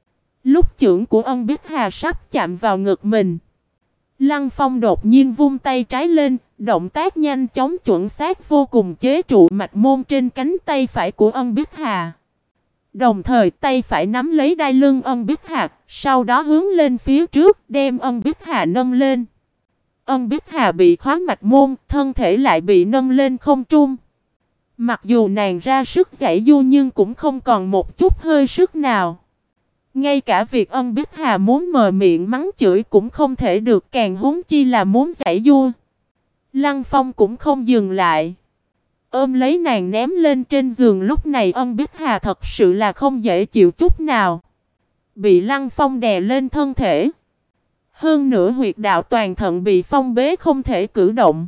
Lúc chưởng của Ân Bích Hà sắp chạm vào ngực mình, Lăng Phong đột nhiên vung tay trái lên, động tác nhanh chóng chuẩn xác vô cùng chế trụ mạch môn trên cánh tay phải của Ân Bích Hà. Đồng thời tay phải nắm lấy đai lưng Ân Bích Hà, sau đó hướng lên phía trước đem Ân Bích Hà nâng lên. Ân Bích Hà bị khóa mạch môn, thân thể lại bị nâng lên không trung. Mặc dù nàng ra sức giãy giụa nhưng cũng không còn một chút hơi sức nào. Ngay cả việc Ân Bích Hà muốn mở miệng mắng chửi cũng không thể được, càng huống chi là muốn giãy giụa. Lăng Phong cũng không dừng lại, ôm lấy nàng ném lên trên giường. Lúc này Ân Bích Hà thật sự là không dễ chịu chút nào. Bị Lăng Phong đè lên thân thể. Hơn nữa huyệt đạo toàn thận bị phong bế không thể cử động.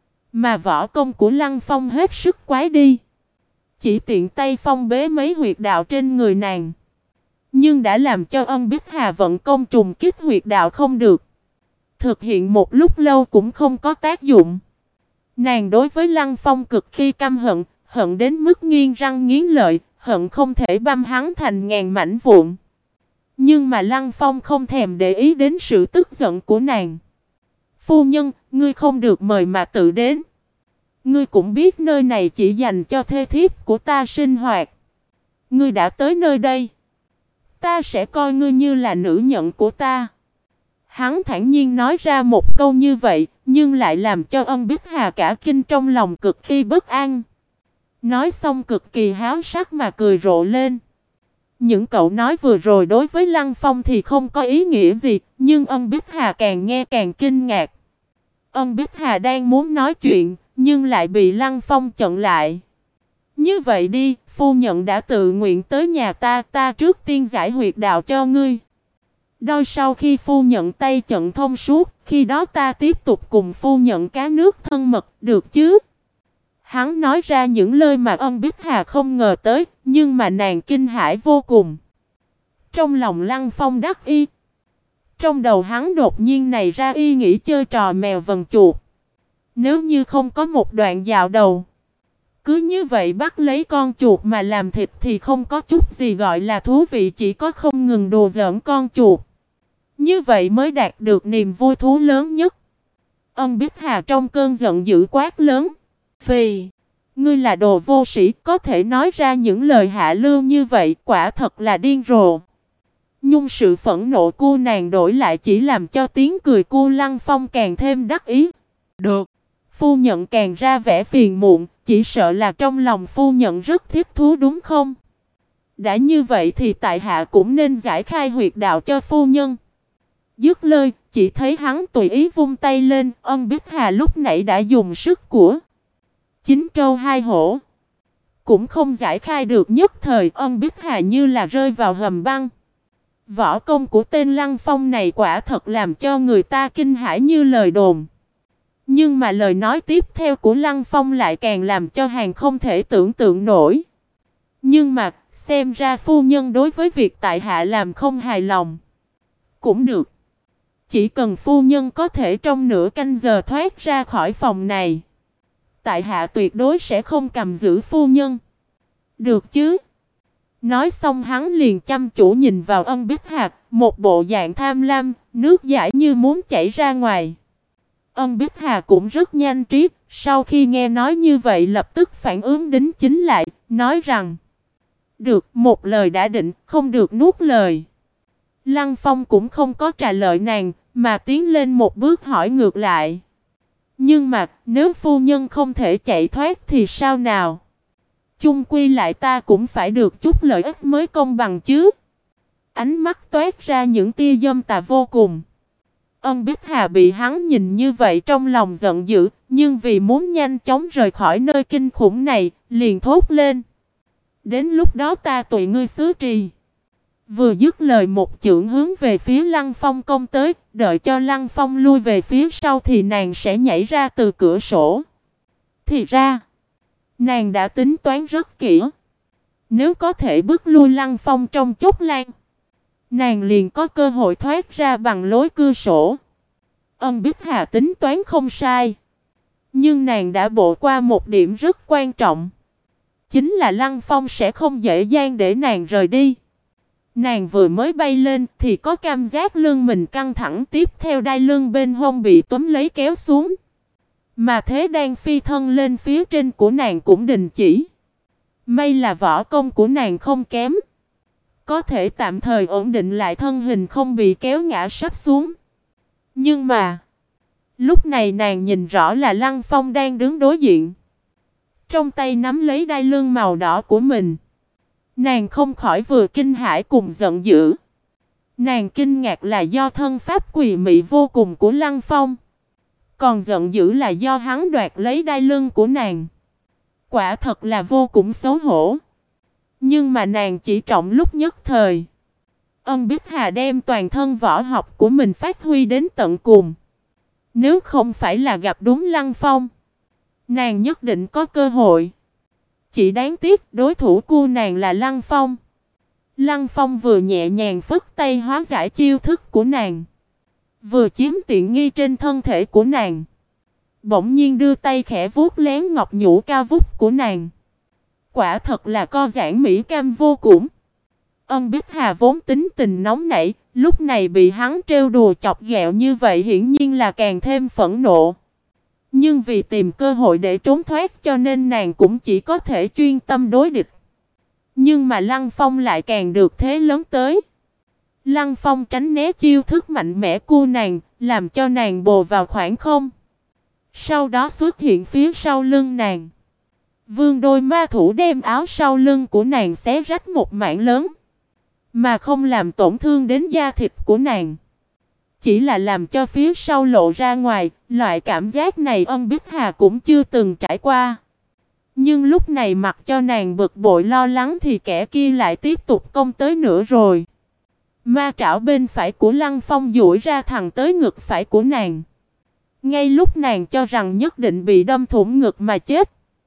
Mà võ công của Lăng Phong hết sức quái đi. Chỉ tiện tay phong bế mấy huyệt đạo trên người nàng, nhưng đã làm cho Ân Bích Hà vận công trùng kích huyệt đạo không được. Thực hiện một lúc lâu cũng không có tác dụng. Nàng đối với Lăng Phong cực kỳ căm hận, hận đến mức nghiến răng nghiến lợi, hận không thể băm hắn thành ngàn mảnh vụn. Nhưng mà Lăng Phong không thèm để ý đến sự tức giận của nàng. Phu nhân, ngươi không được mời mà tự đến. Ngươi cũng biết nơi này chỉ dành cho thê thiếp của ta sinh hoạt. Ngươi đã tới nơi đây, ta sẽ coi ngươi như là nữ nhân của ta. Hắn thản nhiên nói ra một câu như vậy, nhưng lại làm cho Ân Bích Hà cả kinh, trong lòng cực kỳ bất an. Nói xong cực kỳ háo sắc mà cười rộ lên. Những cậu nói vừa rồi đối với Lăng Phong thì không có ý nghĩa gì, nhưng Ân Bích Hà càng nghe càng kinh ngạc. Ân Bích Hà đang muốn nói chuyện, nhưng lại bị Lăng Phong chặn lại. Như vậy đi, phu nhân đã tự nguyện tới nhà ta, ta trước tiên giải huyệt đạo cho ngươi. Đôi sau khi phu nhận tay trận thông suốt, khi đó ta tiếp tục cùng phu nhận cá nước thân mật, được chứ? Hắn nói ra những lời mà Ân Bích Hà không ngờ tới, nhưng mà nàng kinh hãi vô cùng. Trong lòng Lăng Phong đắc y. Trong đầu hắn đột nhiên này ra ý nghĩ chơi trò mèo vần chuột. Nếu như không có một đoạn dạo đầu, cứ như vậy bắt lấy con chuột mà làm thịt thì không có chút gì gọi là thú vị, chỉ có không ngừng đùa giỡn con chuột. Như vậy mới đạt được niềm vui thú lớn nhất. Ân Bích Hà trong cơn giận dữ quát lớn. Phì! Ngươi là đồ vô sĩ, có thể nói ra những lời hạ lưu như vậy, quả thật là điên rồ. Nhưng sự phẫn nộ của nàng đổi lại chỉ làm cho tiếng cười của Lăng Phong càng thêm đắc ý. Được! Phu nhận càng ra vẻ phiền muộn, chỉ sợ là trong lòng phu nhận rất thích thú đúng không? Đã như vậy thì tại hạ cũng nên giải khai huyệt đạo cho phu nhân. Dứt lời, chỉ thấy hắn tùy ý vung tay lên, Ân Bích Hà lúc nãy đã dùng sức của chín trâu hai hổ, cũng không giải khai được. Nhất thời Ân Bích Hà như là rơi vào hầm băng. Võ công của tên Lăng Phong này quả thật làm cho người ta kinh hãi như lời đồn. Nhưng mà lời nói tiếp theo của Lăng Phong lại càng làm cho hàng không thể tưởng tượng nổi. Nhưng mà, xem ra phu nhân đối với việc tại hạ làm không hài lòng. Cũng được. Chỉ cần phu nhân có thể trong nửa canh giờ thoát ra khỏi phòng này, tại hạ tuyệt đối sẽ không cầm giữ phu nhân. Được chứ? Nói xong hắn liền chăm chú nhìn vào Ân Bích Hà, một bộ dạng tham lam, nước dãi như muốn chảy ra ngoài. Ân Bích Hà cũng rất nhanh trí, sau khi nghe nói như vậy lập tức phản ứng đính chính lại, nói rằng: được, một lời đã định, không được nuốt lời. Lăng Phong cũng không có trả lời nàng, mà tiến lên một bước hỏi ngược lại: nhưng mà, nếu phu nhân không thể chạy thoát thì sao nào? Chung quy lại ta cũng phải được chút lợi ích mới công bằng chứ. Ánh mắt toát ra những tia dâm tà vô cùng. Ân Bích Hà bị hắn nhìn như vậy trong lòng giận dữ, nhưng vì muốn nhanh chóng rời khỏi nơi kinh khủng này, liền thốt lên: đến lúc đó ta tùy ngươi xứ trì. Vừa dứt lời một chưởng hướng về phía Lăng Phong công tới, đợi cho Lăng Phong lui về phía sau thì nàng sẽ nhảy ra từ cửa sổ. Thì ra, nàng đã tính toán rất kỹ. Nếu có thể bước lui Lăng Phong trong chốc lát, nàng liền có cơ hội thoát ra bằng lối cửa sổ. Ân Bích Hà tính toán không sai. Nhưng nàng đã bỏ qua một điểm rất quan trọng. Chính là Lăng Phong sẽ không dễ dàng để nàng rời đi. Nàng vừa mới bay lên thì có cảm giác lưng mình căng thẳng, tiếp theo đai lưng bên hông bị túm lấy kéo xuống. Mà thế đang phi thân lên phía trên của nàng cũng đình chỉ. May là võ công của nàng không kém, có thể tạm thời ổn định lại thân hình không bị kéo ngã sắp xuống. Nhưng mà, lúc này nàng nhìn rõ là Lăng Phong đang đứng đối diện, trong tay nắm lấy đai lưng màu đỏ của mình. Nàng không khỏi vừa kinh hãi cùng giận dữ. Nàng kinh ngạc là do thân pháp quỷ mị vô cùng của Lăng Phong, còn giận dữ là do hắn đoạt lấy đai lưng của nàng. Quả thật là vô cùng xấu hổ. Nhưng mà nàng chỉ trọng lúc nhất thời. Ân Bích Hà đem toàn thân võ học của mình phát huy đến tận cùng. Nếu không phải là gặp đúng Lăng Phong, nàng nhất định có cơ hội. Chỉ đáng tiếc đối thủ của nàng là Lăng Phong. Lăng Phong vừa nhẹ nhàng phất tay hóa giải chiêu thức của nàng, vừa chiếm tiện nghi trên thân thể của nàng. Bỗng nhiên đưa tay khẽ vuốt lén ngọc nhũ cao vút của nàng. Quả thật là co giãn mỹ cam vô cùng. Ân Bích Hà vốn tính tình nóng nảy, lúc này bị hắn trêu đùa chọc ghẹo như vậy hiển nhiên là càng thêm phẫn nộ. Nhưng vì tìm cơ hội để trốn thoát cho nên nàng cũng chỉ có thể chuyên tâm đối địch. Nhưng mà Lăng Phong lại càng được thế lớn tới. Lăng Phong tránh né chiêu thức mạnh mẽ của nàng, làm cho nàng bồ vào khoảng không. Sau đó xuất hiện phía sau lưng nàng. Vươn đôi ma thủ đem áo sau lưng của nàng xé rách một mảng lớn, mà không làm tổn thương đến da thịt của nàng. Chỉ là làm cho phía sau lộ ra ngoài, loại cảm giác này Ân Bích Hà cũng chưa từng trải qua. Nhưng lúc này mặc cho nàng bực bội lo lắng thì kẻ kia lại tiếp tục công tới nữa rồi. Ma trảo bên phải của Lăng Phong duỗi ra thẳng tới ngực phải của nàng. Ngay lúc nàng cho rằng nhất định bị đâm thủng ngực mà chết,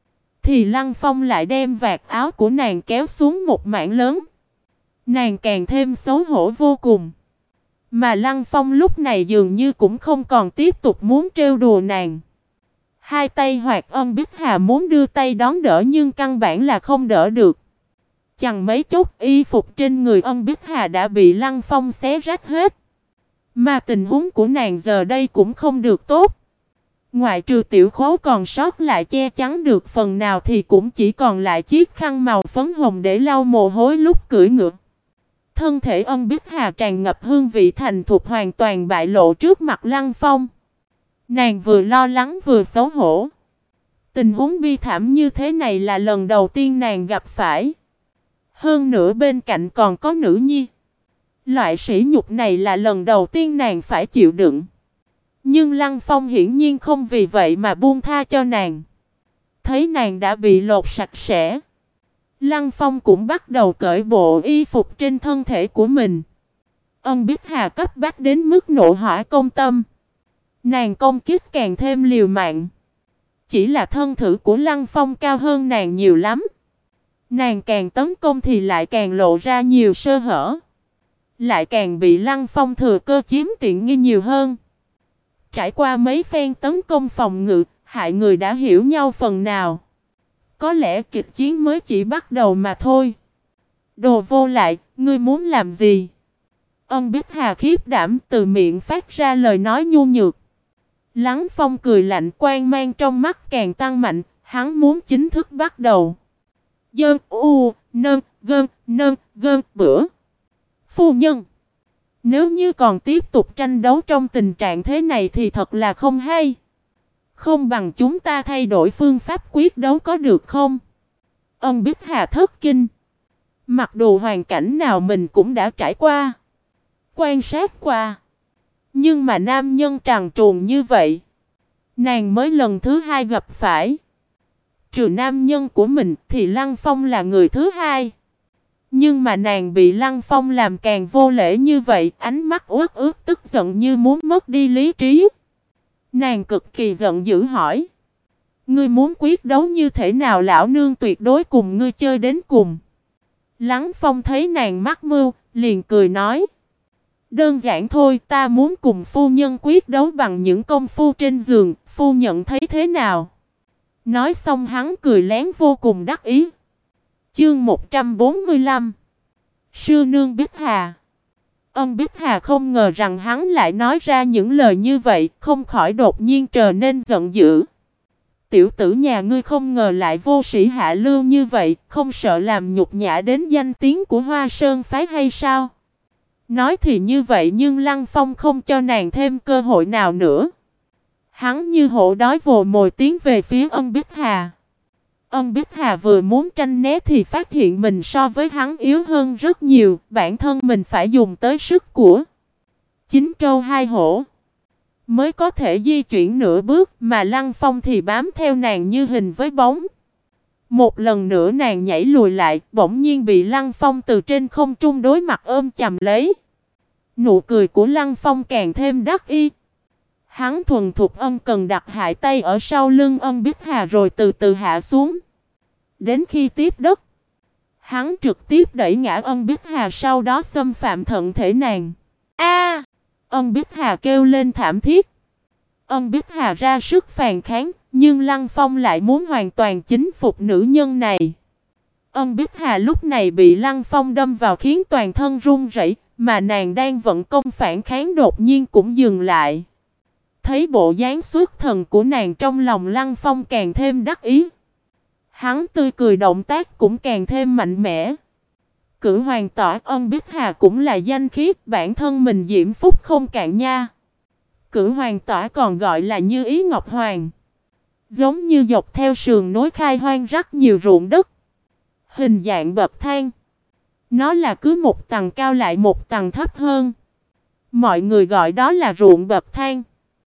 thì Lăng Phong lại đem vạt áo của nàng kéo xuống một mảng lớn. Nàng càng thêm xấu hổ vô cùng. Mà Lăng Phong lúc này dường như cũng không còn tiếp tục muốn trêu đùa nàng. Hai tay hoạt Ân Bích Hà muốn đưa tay đón đỡ nhưng căn bản là không đỡ được. Chẳng mấy chốc y phục trên người Ân Bích Hà đã bị Lăng Phong xé rách hết. Mà tình huống của nàng giờ đây cũng không được tốt. Ngoại trừ tiểu khố còn sót lại che chắn được phần nào thì cũng chỉ còn lại chiếc khăn màu phấn hồng để lau mồ hôi lúc cưỡi ngựa. Thân thể Ân Bích Hà tràn ngập hương vị thành thục hoàn toàn bại lộ trước mặt Lăng Phong. Nàng vừa lo lắng vừa xấu hổ. Tình huống bi thảm như thế này là lần đầu tiên nàng gặp phải. Hơn nữa bên cạnh còn có nữ nhi. Loại sỉ nhục này là lần đầu tiên nàng phải chịu đựng. Nhưng Lăng Phong hiển nhiên không vì vậy mà buông tha cho nàng. Thấy nàng đã bị lột sạch sẽ, Lăng Phong cũng bắt đầu cởi bộ y phục trên thân thể của mình. Ân Bích Hà cấp bách đến mức nộ hỏa công tâm. Nàng công kích càng thêm liều mạng. Chỉ là thân thử của Lăng Phong cao hơn nàng nhiều lắm. Nàng càng tấn công thì lại càng lộ ra nhiều sơ hở. Lại càng bị Lăng Phong thừa cơ chiếm tiện nghi nhiều hơn. Trải qua mấy phen tấn công phòng ngự, hại người đã hiểu nhau phần nào. Có lẽ kịch chiến mới chỉ bắt đầu mà thôi. Đồ vô lại, ngươi muốn làm gì? Ân Bích Hà khiếp đảm từ miệng phát ra lời nói nhu nhược. Lăng Phong cười lạnh quang mang trong mắt càng tăng mạnh, hắn muốn chính thức bắt đầu. Dơn u, nơn, gơn, bữa. Phu nhân, nếu như còn tiếp tục tranh đấu trong tình trạng thế này thì thật là không hay. Không bằng chúng ta thay đổi phương pháp quyết đấu có được không? Ân Bích Hà thất kinh. Mặc dù hoàn cảnh nào mình cũng đã trải qua, quan sát qua. Nhưng mà nam nhân trần truồng như vậy, nàng mới lần thứ hai gặp phải. Trừ nam nhân của mình thì Lăng Phong là người thứ hai. Nhưng mà nàng bị Lăng Phong làm càng vô lễ như vậy, ánh mắt uất ức tức giận như muốn mất đi lý trí. Nàng cực kỳ giận dữ hỏi: ngươi muốn quyết đấu như thế nào? Lão nương tuyệt đối cùng ngươi chơi đến cùng. Lăng Phong thấy nàng mắc mưu, liền cười nói: đơn giản thôi, ta muốn cùng phu nhân quyết đấu bằng những công phu trên giường, phu nhận thấy thế nào? Nói xong hắn cười lén vô cùng đắc ý. Chương 145 Sư nương Bích Hà. Ân Bích Hà không ngờ rằng hắn lại nói ra những lời như vậy, không khỏi đột nhiên trở nên giận dữ. Tiểu tử nhà ngươi không ngờ lại vô sĩ hạ lưu như vậy, không sợ làm nhục nhã đến danh tiếng của Hoa Sơn phái hay sao? Nói thì như vậy nhưng Lăng Phong không cho nàng thêm cơ hội nào nữa. Hắn như hổ đói vồ mồi tiến về phía Ân Bích Hà. Ân Bích Hà vừa muốn tranh né thì phát hiện mình so với hắn yếu hơn rất nhiều, bản thân mình phải dùng tới sức của chín trâu hai hổ mới có thể di chuyển nửa bước, mà Lăng Phong thì bám theo nàng như hình với bóng. Một lần nữa nàng nhảy lùi lại, bỗng nhiên bị Lăng Phong từ trên không trung đối mặt ôm chầm lấy. Nụ cười của Lăng Phong càng thêm đắc ý. Hắn thuần thục ân cần đặt hai tay ở sau lưng Ân Bích Hà rồi từ từ hạ xuống. Đến khi tiếp đất, hắn trực tiếp đẩy ngã Ân Bích Hà, sau đó xâm phạm thận thể nàng. A! Ân Bích Hà kêu lên thảm thiết. Ân Bích Hà ra sức phàn kháng, nhưng Lăng Phong lại muốn hoàn toàn chính phục nữ nhân này. Ân Bích Hà lúc này bị Lăng Phong đâm vào khiến toàn thân run rẩy, mà nàng đang vận công phản kháng đột nhiên cũng dừng lại. Thấy bộ dáng xuất thần của nàng, trong lòng Lăng Phong càng thêm đắc ý. Hắn tươi cười, động tác cũng càng thêm mạnh mẽ. Cử hoàng tỏa, Ân Bích Hà cũng là danh khí, bản thân mình diễm phúc không cạn nha. Cử hoàng tỏa còn gọi là Như Ý Ngọc Hoàng. Giống như dọc theo sườn núi khai hoang rất nhiều ruộng đất. Hình dạng bậc thang. Nó là cứ một tầng cao lại một tầng thấp hơn. Mọi người gọi đó là ruộng bậc thang.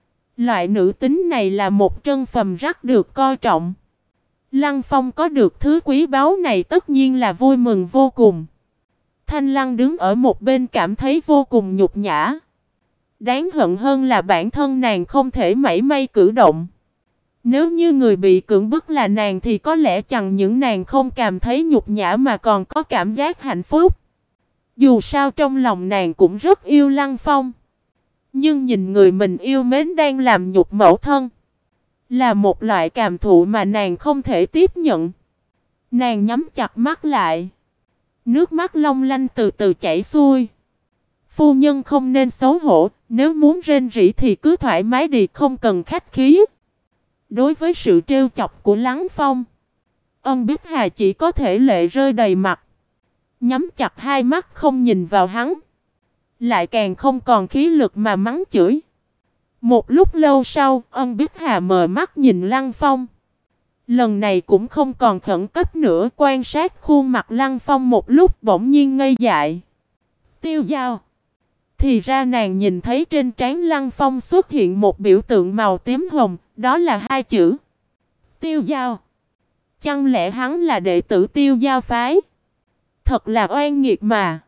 Loại nữ tính này là một trân phẩm rất được coi trọng. Lăng Phong có được thứ quý báu này tất nhiên là vui mừng vô cùng. Thanh Lăng đứng ở một bên cảm thấy vô cùng nhục nhã. Đáng hận hơn là bản thân nàng không thể mảy may cử động. Nếu như người bị cưỡng bức là nàng thì có lẽ chẳng những nàng không cảm thấy nhục nhã mà còn có cảm giác hạnh phúc. Dù sao trong lòng nàng cũng rất yêu Lăng Phong. Nhưng nhìn người mình yêu mến đang làm nhục mẫu thân là một loại cảm thụ mà nàng không thể tiếp nhận. Nàng nhắm chặt mắt lại. Nước mắt long lanh từ từ chảy xuôi. Phu nhân không nên xấu hổ, nếu muốn rên rỉ thì cứ thoải mái đi, không cần khách khí. Đối với sự trêu chọc của Lăng Phong, Ân Bích Hà chỉ có thể lệ rơi đầy mặt. Nhắm chặt hai mắt không nhìn vào hắn. Lại càng không còn khí lực mà mắng chửi. Một lúc lâu sau, Ân Bích Hà mờ mắt nhìn Lăng Phong. Lần này cũng không còn khẩn cấp nữa, quan sát khuôn mặt Lăng Phong một lúc bỗng nhiên ngây dại. Tiêu Dao. Thì ra nàng nhìn thấy trên trán Lăng Phong xuất hiện một biểu tượng màu tím hồng, đó là hai chữ Tiêu Dao. Chẳng lẽ hắn là đệ tử Tiêu Dao phái? Thật là oan nghiệt mà.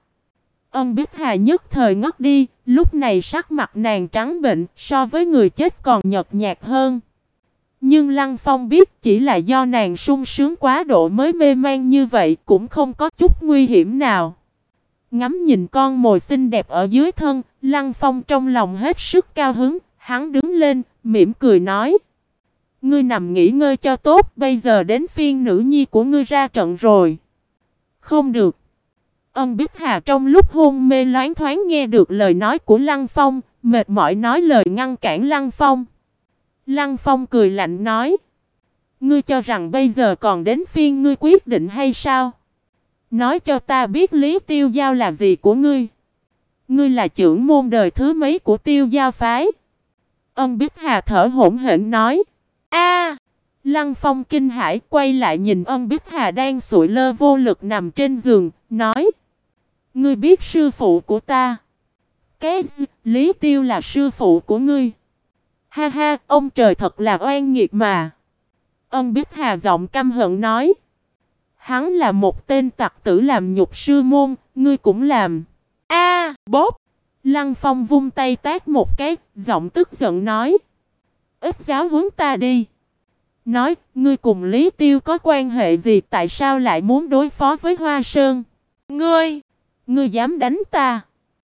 Ân Bích Hà nhất thời ngất đi, lúc này sắc mặt nàng trắng bệnh, so với người chết còn nhợt nhạt hơn. Nhưng Lăng Phong biết chỉ là do nàng sung sướng quá độ mới mê man như vậy, cũng không có chút nguy hiểm nào. Ngắm nhìn con mồi xinh đẹp ở dưới thân, Lăng Phong trong lòng hết sức cao hứng, hắn đứng lên, mỉm cười nói: ngươi nằm nghỉ ngơi cho tốt, bây giờ đến phiên nữ nhi của ngươi ra trận rồi. Không được. Ân Bích Hà trong lúc hôn mê loáng thoáng nghe được lời nói của Lăng Phong, mệt mỏi nói lời ngăn cản Lăng Phong. Lăng Phong cười lạnh nói: ngươi cho rằng bây giờ còn đến phiên ngươi quyết định hay sao? Nói cho ta biết Lý Tiêu Giao là gì của ngươi? Ngươi là trưởng môn đời thứ mấy của Tiêu Giao phái? Ân Bích Hà thở hổn hển nói: a. Lăng Phong kinh hãi quay lại nhìn Ân Bích Hà đang sụi lơ vô lực nằm trên giường, nói: ngươi biết sư phụ của ta? Cái gì? Lý Tiêu là sư phụ của ngươi? Ha ha, ông trời thật là oan nghiệt mà. Ân Bích Hà giọng căm hận nói: hắn là một tên tặc tử làm nhục sư môn, ngươi cũng làm. A, bốp! Lăng Phong vung tay tát một cái, giọng tức giận nói: ít giáo huấn ta đi. Nói, ngươi cùng Lý Tiêu có quan hệ gì, tại sao lại muốn đối phó với Hoa Sơn? Ngươi dám đánh ta?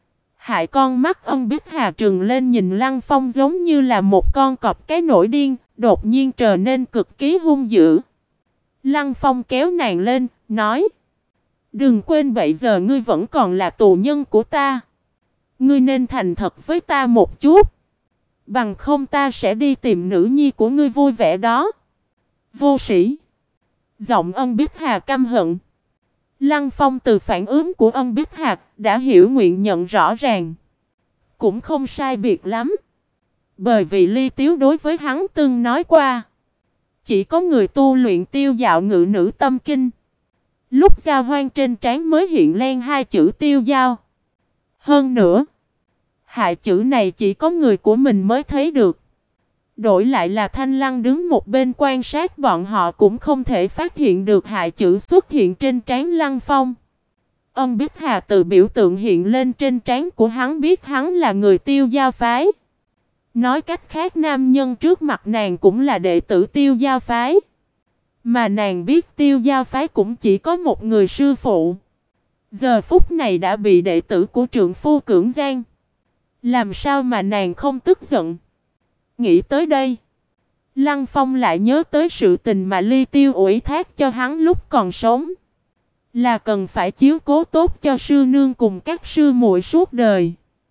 Hại con mắt Ân Bích Hà trừng lên nhìn Lăng Phong giống như là một con cọp cái nổi điên, đột nhiên trở nên cực kỳ hung dữ. Lăng Phong kéo nàng lên, nói: đừng quên bây giờ ngươi vẫn còn là tù nhân của ta. Ngươi nên thành thật với ta một chút. Bằng không ta sẽ đi tìm nữ nhi của ngươi vui vẻ đó. Vô sĩ! Giọng Ân Bích Hà căm hận. Lăng Phong từ phản ứng của Ân Bích Hà đã hiểu nguyện nhận rõ ràng. Cũng không sai biệt lắm. Bởi vì Ly Tiếu đối với hắn từng nói qua. Chỉ có người tu luyện Tiêu Dạo Ngự Nữ Tâm Kinh. Lúc giao hoang trên trán mới hiện lên hai chữ Tiêu Dao. Hơn nữa, hai chữ này chỉ có người của mình mới thấy được. Đổi lại là Thanh Lăng đứng một bên quan sát, bọn họ cũng không thể phát hiện được hai chữ xuất hiện trên trán Lăng Phong. Ân Bích Hà từ biểu tượng hiện lên trên trán của hắn biết hắn là người Tiêu Giao phái. Nói cách khác, nam nhân trước mặt nàng cũng là đệ tử Tiêu Giao phái. Mà nàng biết Tiêu Giao phái cũng chỉ có một người sư phụ. Giờ phút này đã bị đệ tử của trượng phu cưỡng gian. Làm sao mà nàng không tức giận? Nghĩ tới đây, Lăng Phong lại nhớ tới sự tình mà Ly Tiêu ủy thác cho hắn lúc còn sống. Là cần phải chiếu cố tốt cho sư nương cùng các sư muội suốt đời.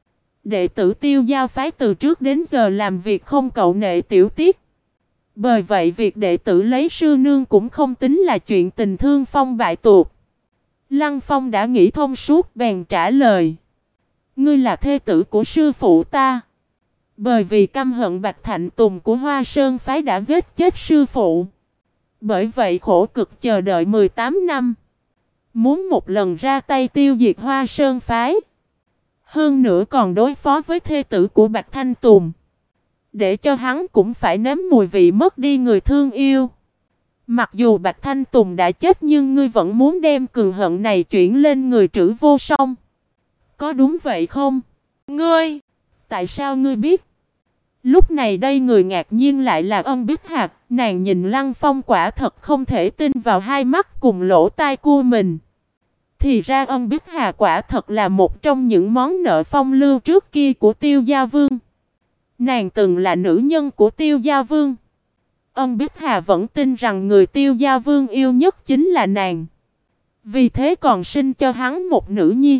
Đệ tử Tiêu Giao phái từ trước đến giờ làm việc không cậu nệ tiểu tiết. Bởi vậy việc đệ tử lấy sư nương cũng không tính là chuyện tình thương phong bại tuột. Lăng Phong đã nghĩ thông suốt bèn trả lời: ngươi là thê tử của sư phụ ta. Bởi vì căm hận Bạch Thạnh Tùng của Hoa Sơn phái đã giết chết sư phụ. Bởi vậy khổ cực chờ đợi 18 năm. Muốn một lần ra tay tiêu diệt Hoa Sơn phái. Hơn nữa còn đối phó với thê tử của Bạch Thanh Tùng. Để cho hắn cũng phải nếm mùi vị mất đi người thương yêu. Mặc dù Bạch Thanh Tùng đã chết nhưng ngươi vẫn muốn đem cường hận này chuyển lên người Trử Vô Song. Có đúng vậy không? Ngươi! Tại sao ngươi biết? Lúc này đây người ngạc nhiên lại là Ân Bích Hạc. Nàng nhìn Lăng Phong quả thật không thể tin vào hai mắt cùng lỗ tai của mình. Thì ra Ân Bích Hà quả thật là một trong những món nợ phong lưu trước kia của Tiêu Gia Vương. Nàng từng là nữ nhân của Tiêu Gia Vương. Ân Bích Hà vẫn tin rằng người Tiêu Gia Vương yêu nhất chính là nàng. Vì thế còn sinh cho hắn một nữ nhi.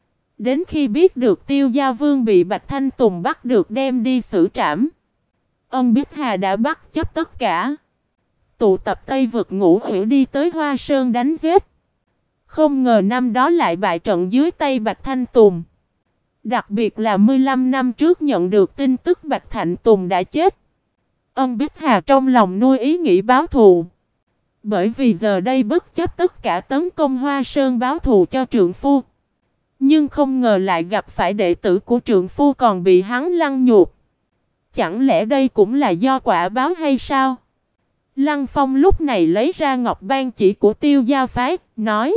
Đến khi biết được Tiêu Gia Vương bị Bạch Thanh Tùng bắt được đem đi xử trảm, Ân Bích Hà đã bắt chấp tất cả. Tụ tập Tây vực Ngũ Uyển đi tới Hoa Sơn đánh giết. Không ngờ năm đó lại bại trận dưới tay Bạch Thanh Tùng. Đặc biệt là 15 năm trước nhận được tin tức Bạch Thanh Tùng đã chết. Ân Bích Hà trong lòng nuôi ý nghĩ báo thù. Bởi vì giờ đây bất chấp tất cả tấn công Hoa Sơn báo thù cho trượng phu. Nhưng không ngờ lại gặp phải đệ tử của trượng phu còn bị hắn lăng nhục. Chẳng lẽ đây cũng là do quả báo hay sao? Lăng Phong lúc này lấy ra ngọc ban chỉ của Tiêu Giao phái, nói: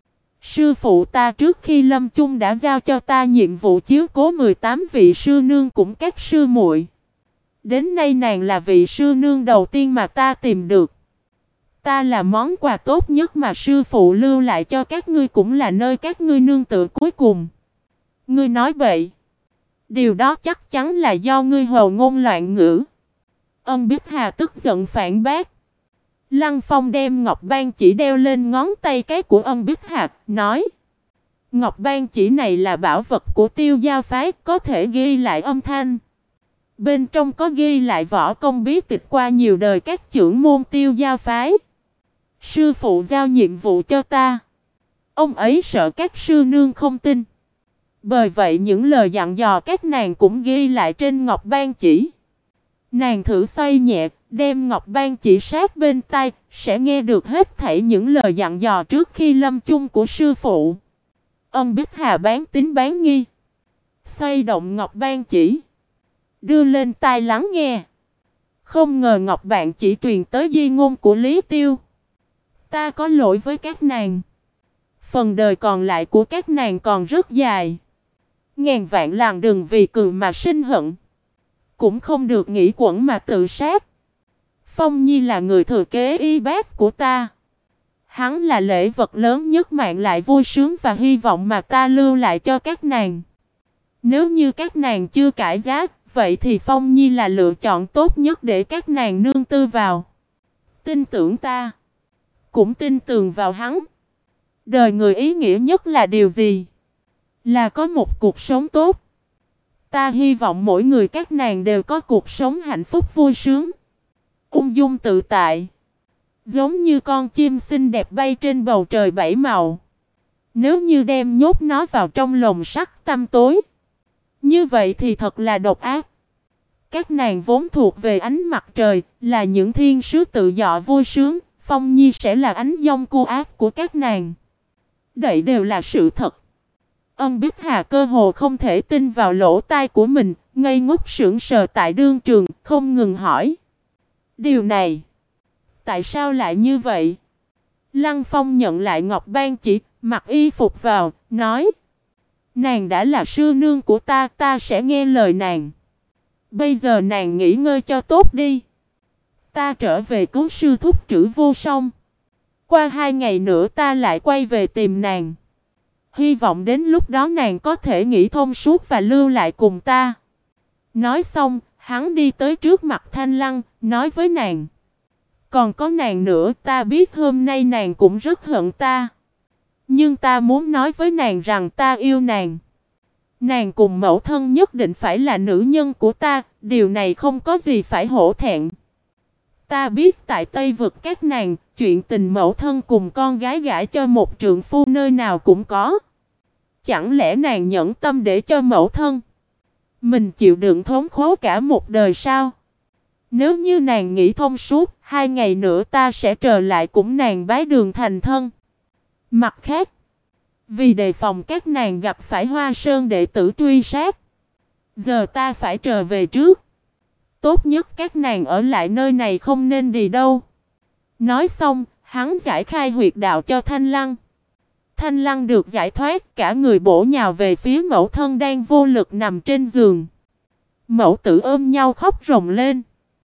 sư phụ ta trước khi lâm chung đã giao cho ta nhiệm vụ chiếu cố 18 vị sư nương cũng các sư muội. Đến nay nàng là vị sư nương đầu tiên mà ta tìm được. Ta là món quà tốt nhất mà sư phụ lưu lại cho các ngươi, cũng là nơi các ngươi nương tựa cuối cùng. Ngươi nói bậy. Điều đó chắc chắn là do ngươi hồ ngôn loạn ngữ. Ân Bích Hà tức giận phản bác. Lăng Phong đem ngọc ban chỉ đeo lên ngón tay cái của Ân Bích Hà, nói: Ngọc Ban chỉ này là bảo vật của Tiêu Giao phái, có thể ghi lại âm thanh. Bên trong có ghi lại võ công bí tịch qua nhiều đời các trưởng môn Tiêu Giao phái. Sư phụ giao nhiệm vụ cho ta. Ông ấy sợ các sư nương không tin. Bởi vậy những lời dặn dò các nàng cũng ghi lại trên Ngọc Ban chỉ. Nàng thử xoay nhẹ, đem Ngọc Ban chỉ sát bên tai, sẽ nghe được hết thảy những lời dặn dò trước khi lâm chung của sư phụ. Ân Bích Hà bán tín bán nghi. Xoay động Ngọc Ban chỉ, đưa lên tai lắng nghe. Không ngờ Ngọc Bạn chỉ truyền tới di ngôn của Lý Tiêu. Ta có lỗi với các nàng. Phần đời còn lại của các nàng còn rất dài. Ngàn vạn lần đừng vì cường mà sinh hận. Cũng không được nghĩ quẩn mà tự sát. Phong Nhi là người thừa kế y bác của ta. Hắn là lễ vật lớn nhất mang lại vui sướng và hy vọng mà ta lưu lại cho các nàng. Nếu như các nàng chưa cải giá, vậy thì Phong Nhi là lựa chọn tốt nhất để các nàng nương tư vào. Tin tưởng ta, cũng tin tưởng vào hắn. Đời người ý nghĩa nhất là điều gì? Là có một cuộc sống tốt. Ta hy vọng mỗi người các nàng đều có cuộc sống hạnh phúc vui sướng, ung dung tự tại, giống như con chim xinh đẹp bay trên bầu trời bảy màu. Nếu như đem nhốt nó vào trong lồng sắt tăm tối, như vậy thì thật là độc ác. Các nàng vốn thuộc về ánh mặt trời, là những thiên sứ tự do vui sướng. Phong Nhi sẽ là ánh giông cu ác của các nàng. Đây đều là sự thật. Ân Bích Hà cơ hồ không thể tin vào lỗ tai của mình, ngây ngốc sững sờ tại đương trường, không ngừng hỏi. Điều này, tại sao lại như vậy? Lăng Phong nhận lại Ngọc Ban chỉ, mặc y phục vào, nói. Nàng đã là sư nương của ta, ta sẽ nghe lời nàng. Bây giờ nàng nghỉ ngơi cho tốt đi. Ta trở về cứu sư thúc Trử Vô Song. Qua 2 ngày nữa ta lại quay về tìm nàng. Hy vọng đến lúc đó nàng có thể nghĩ thông suốt và lưu lại cùng ta. Nói xong, hắn đi tới trước mặt Thanh Lăng, nói với nàng. Còn có nàng nữa, ta biết hôm nay nàng cũng rất hận ta. Nhưng ta muốn nói với nàng rằng ta yêu nàng. Nàng cùng mẫu thân nhất định phải là nữ nhân của ta, điều này không có gì phải hổ thẹn. Ta biết tại Tây Vực các nàng, chuyện tình mẫu thân cùng con gái gả cho một trượng phu nơi nào cũng có. Chẳng lẽ nàng nhẫn tâm để cho mẫu thân mình chịu đựng thống khổ cả một đời sao? Nếu như nàng nghĩ thông suốt, 2 ngày nữa ta sẽ trở lại cùng nàng bái đường thành thân. Mặt khác, vì đề phòng các nàng gặp phải Hoa Sơn đệ tử truy sát, giờ ta phải trở về trước. Tốt nhất các nàng ở lại nơi này không nên đi đâu. Nói xong, hắn giải khai huyệt đạo cho Thanh Lăng. Thanh Lăng được giải thoát, cả người bổ nhào về phía mẫu thân đang vô lực nằm trên giường. Mẫu tử ôm nhau khóc ròng lên.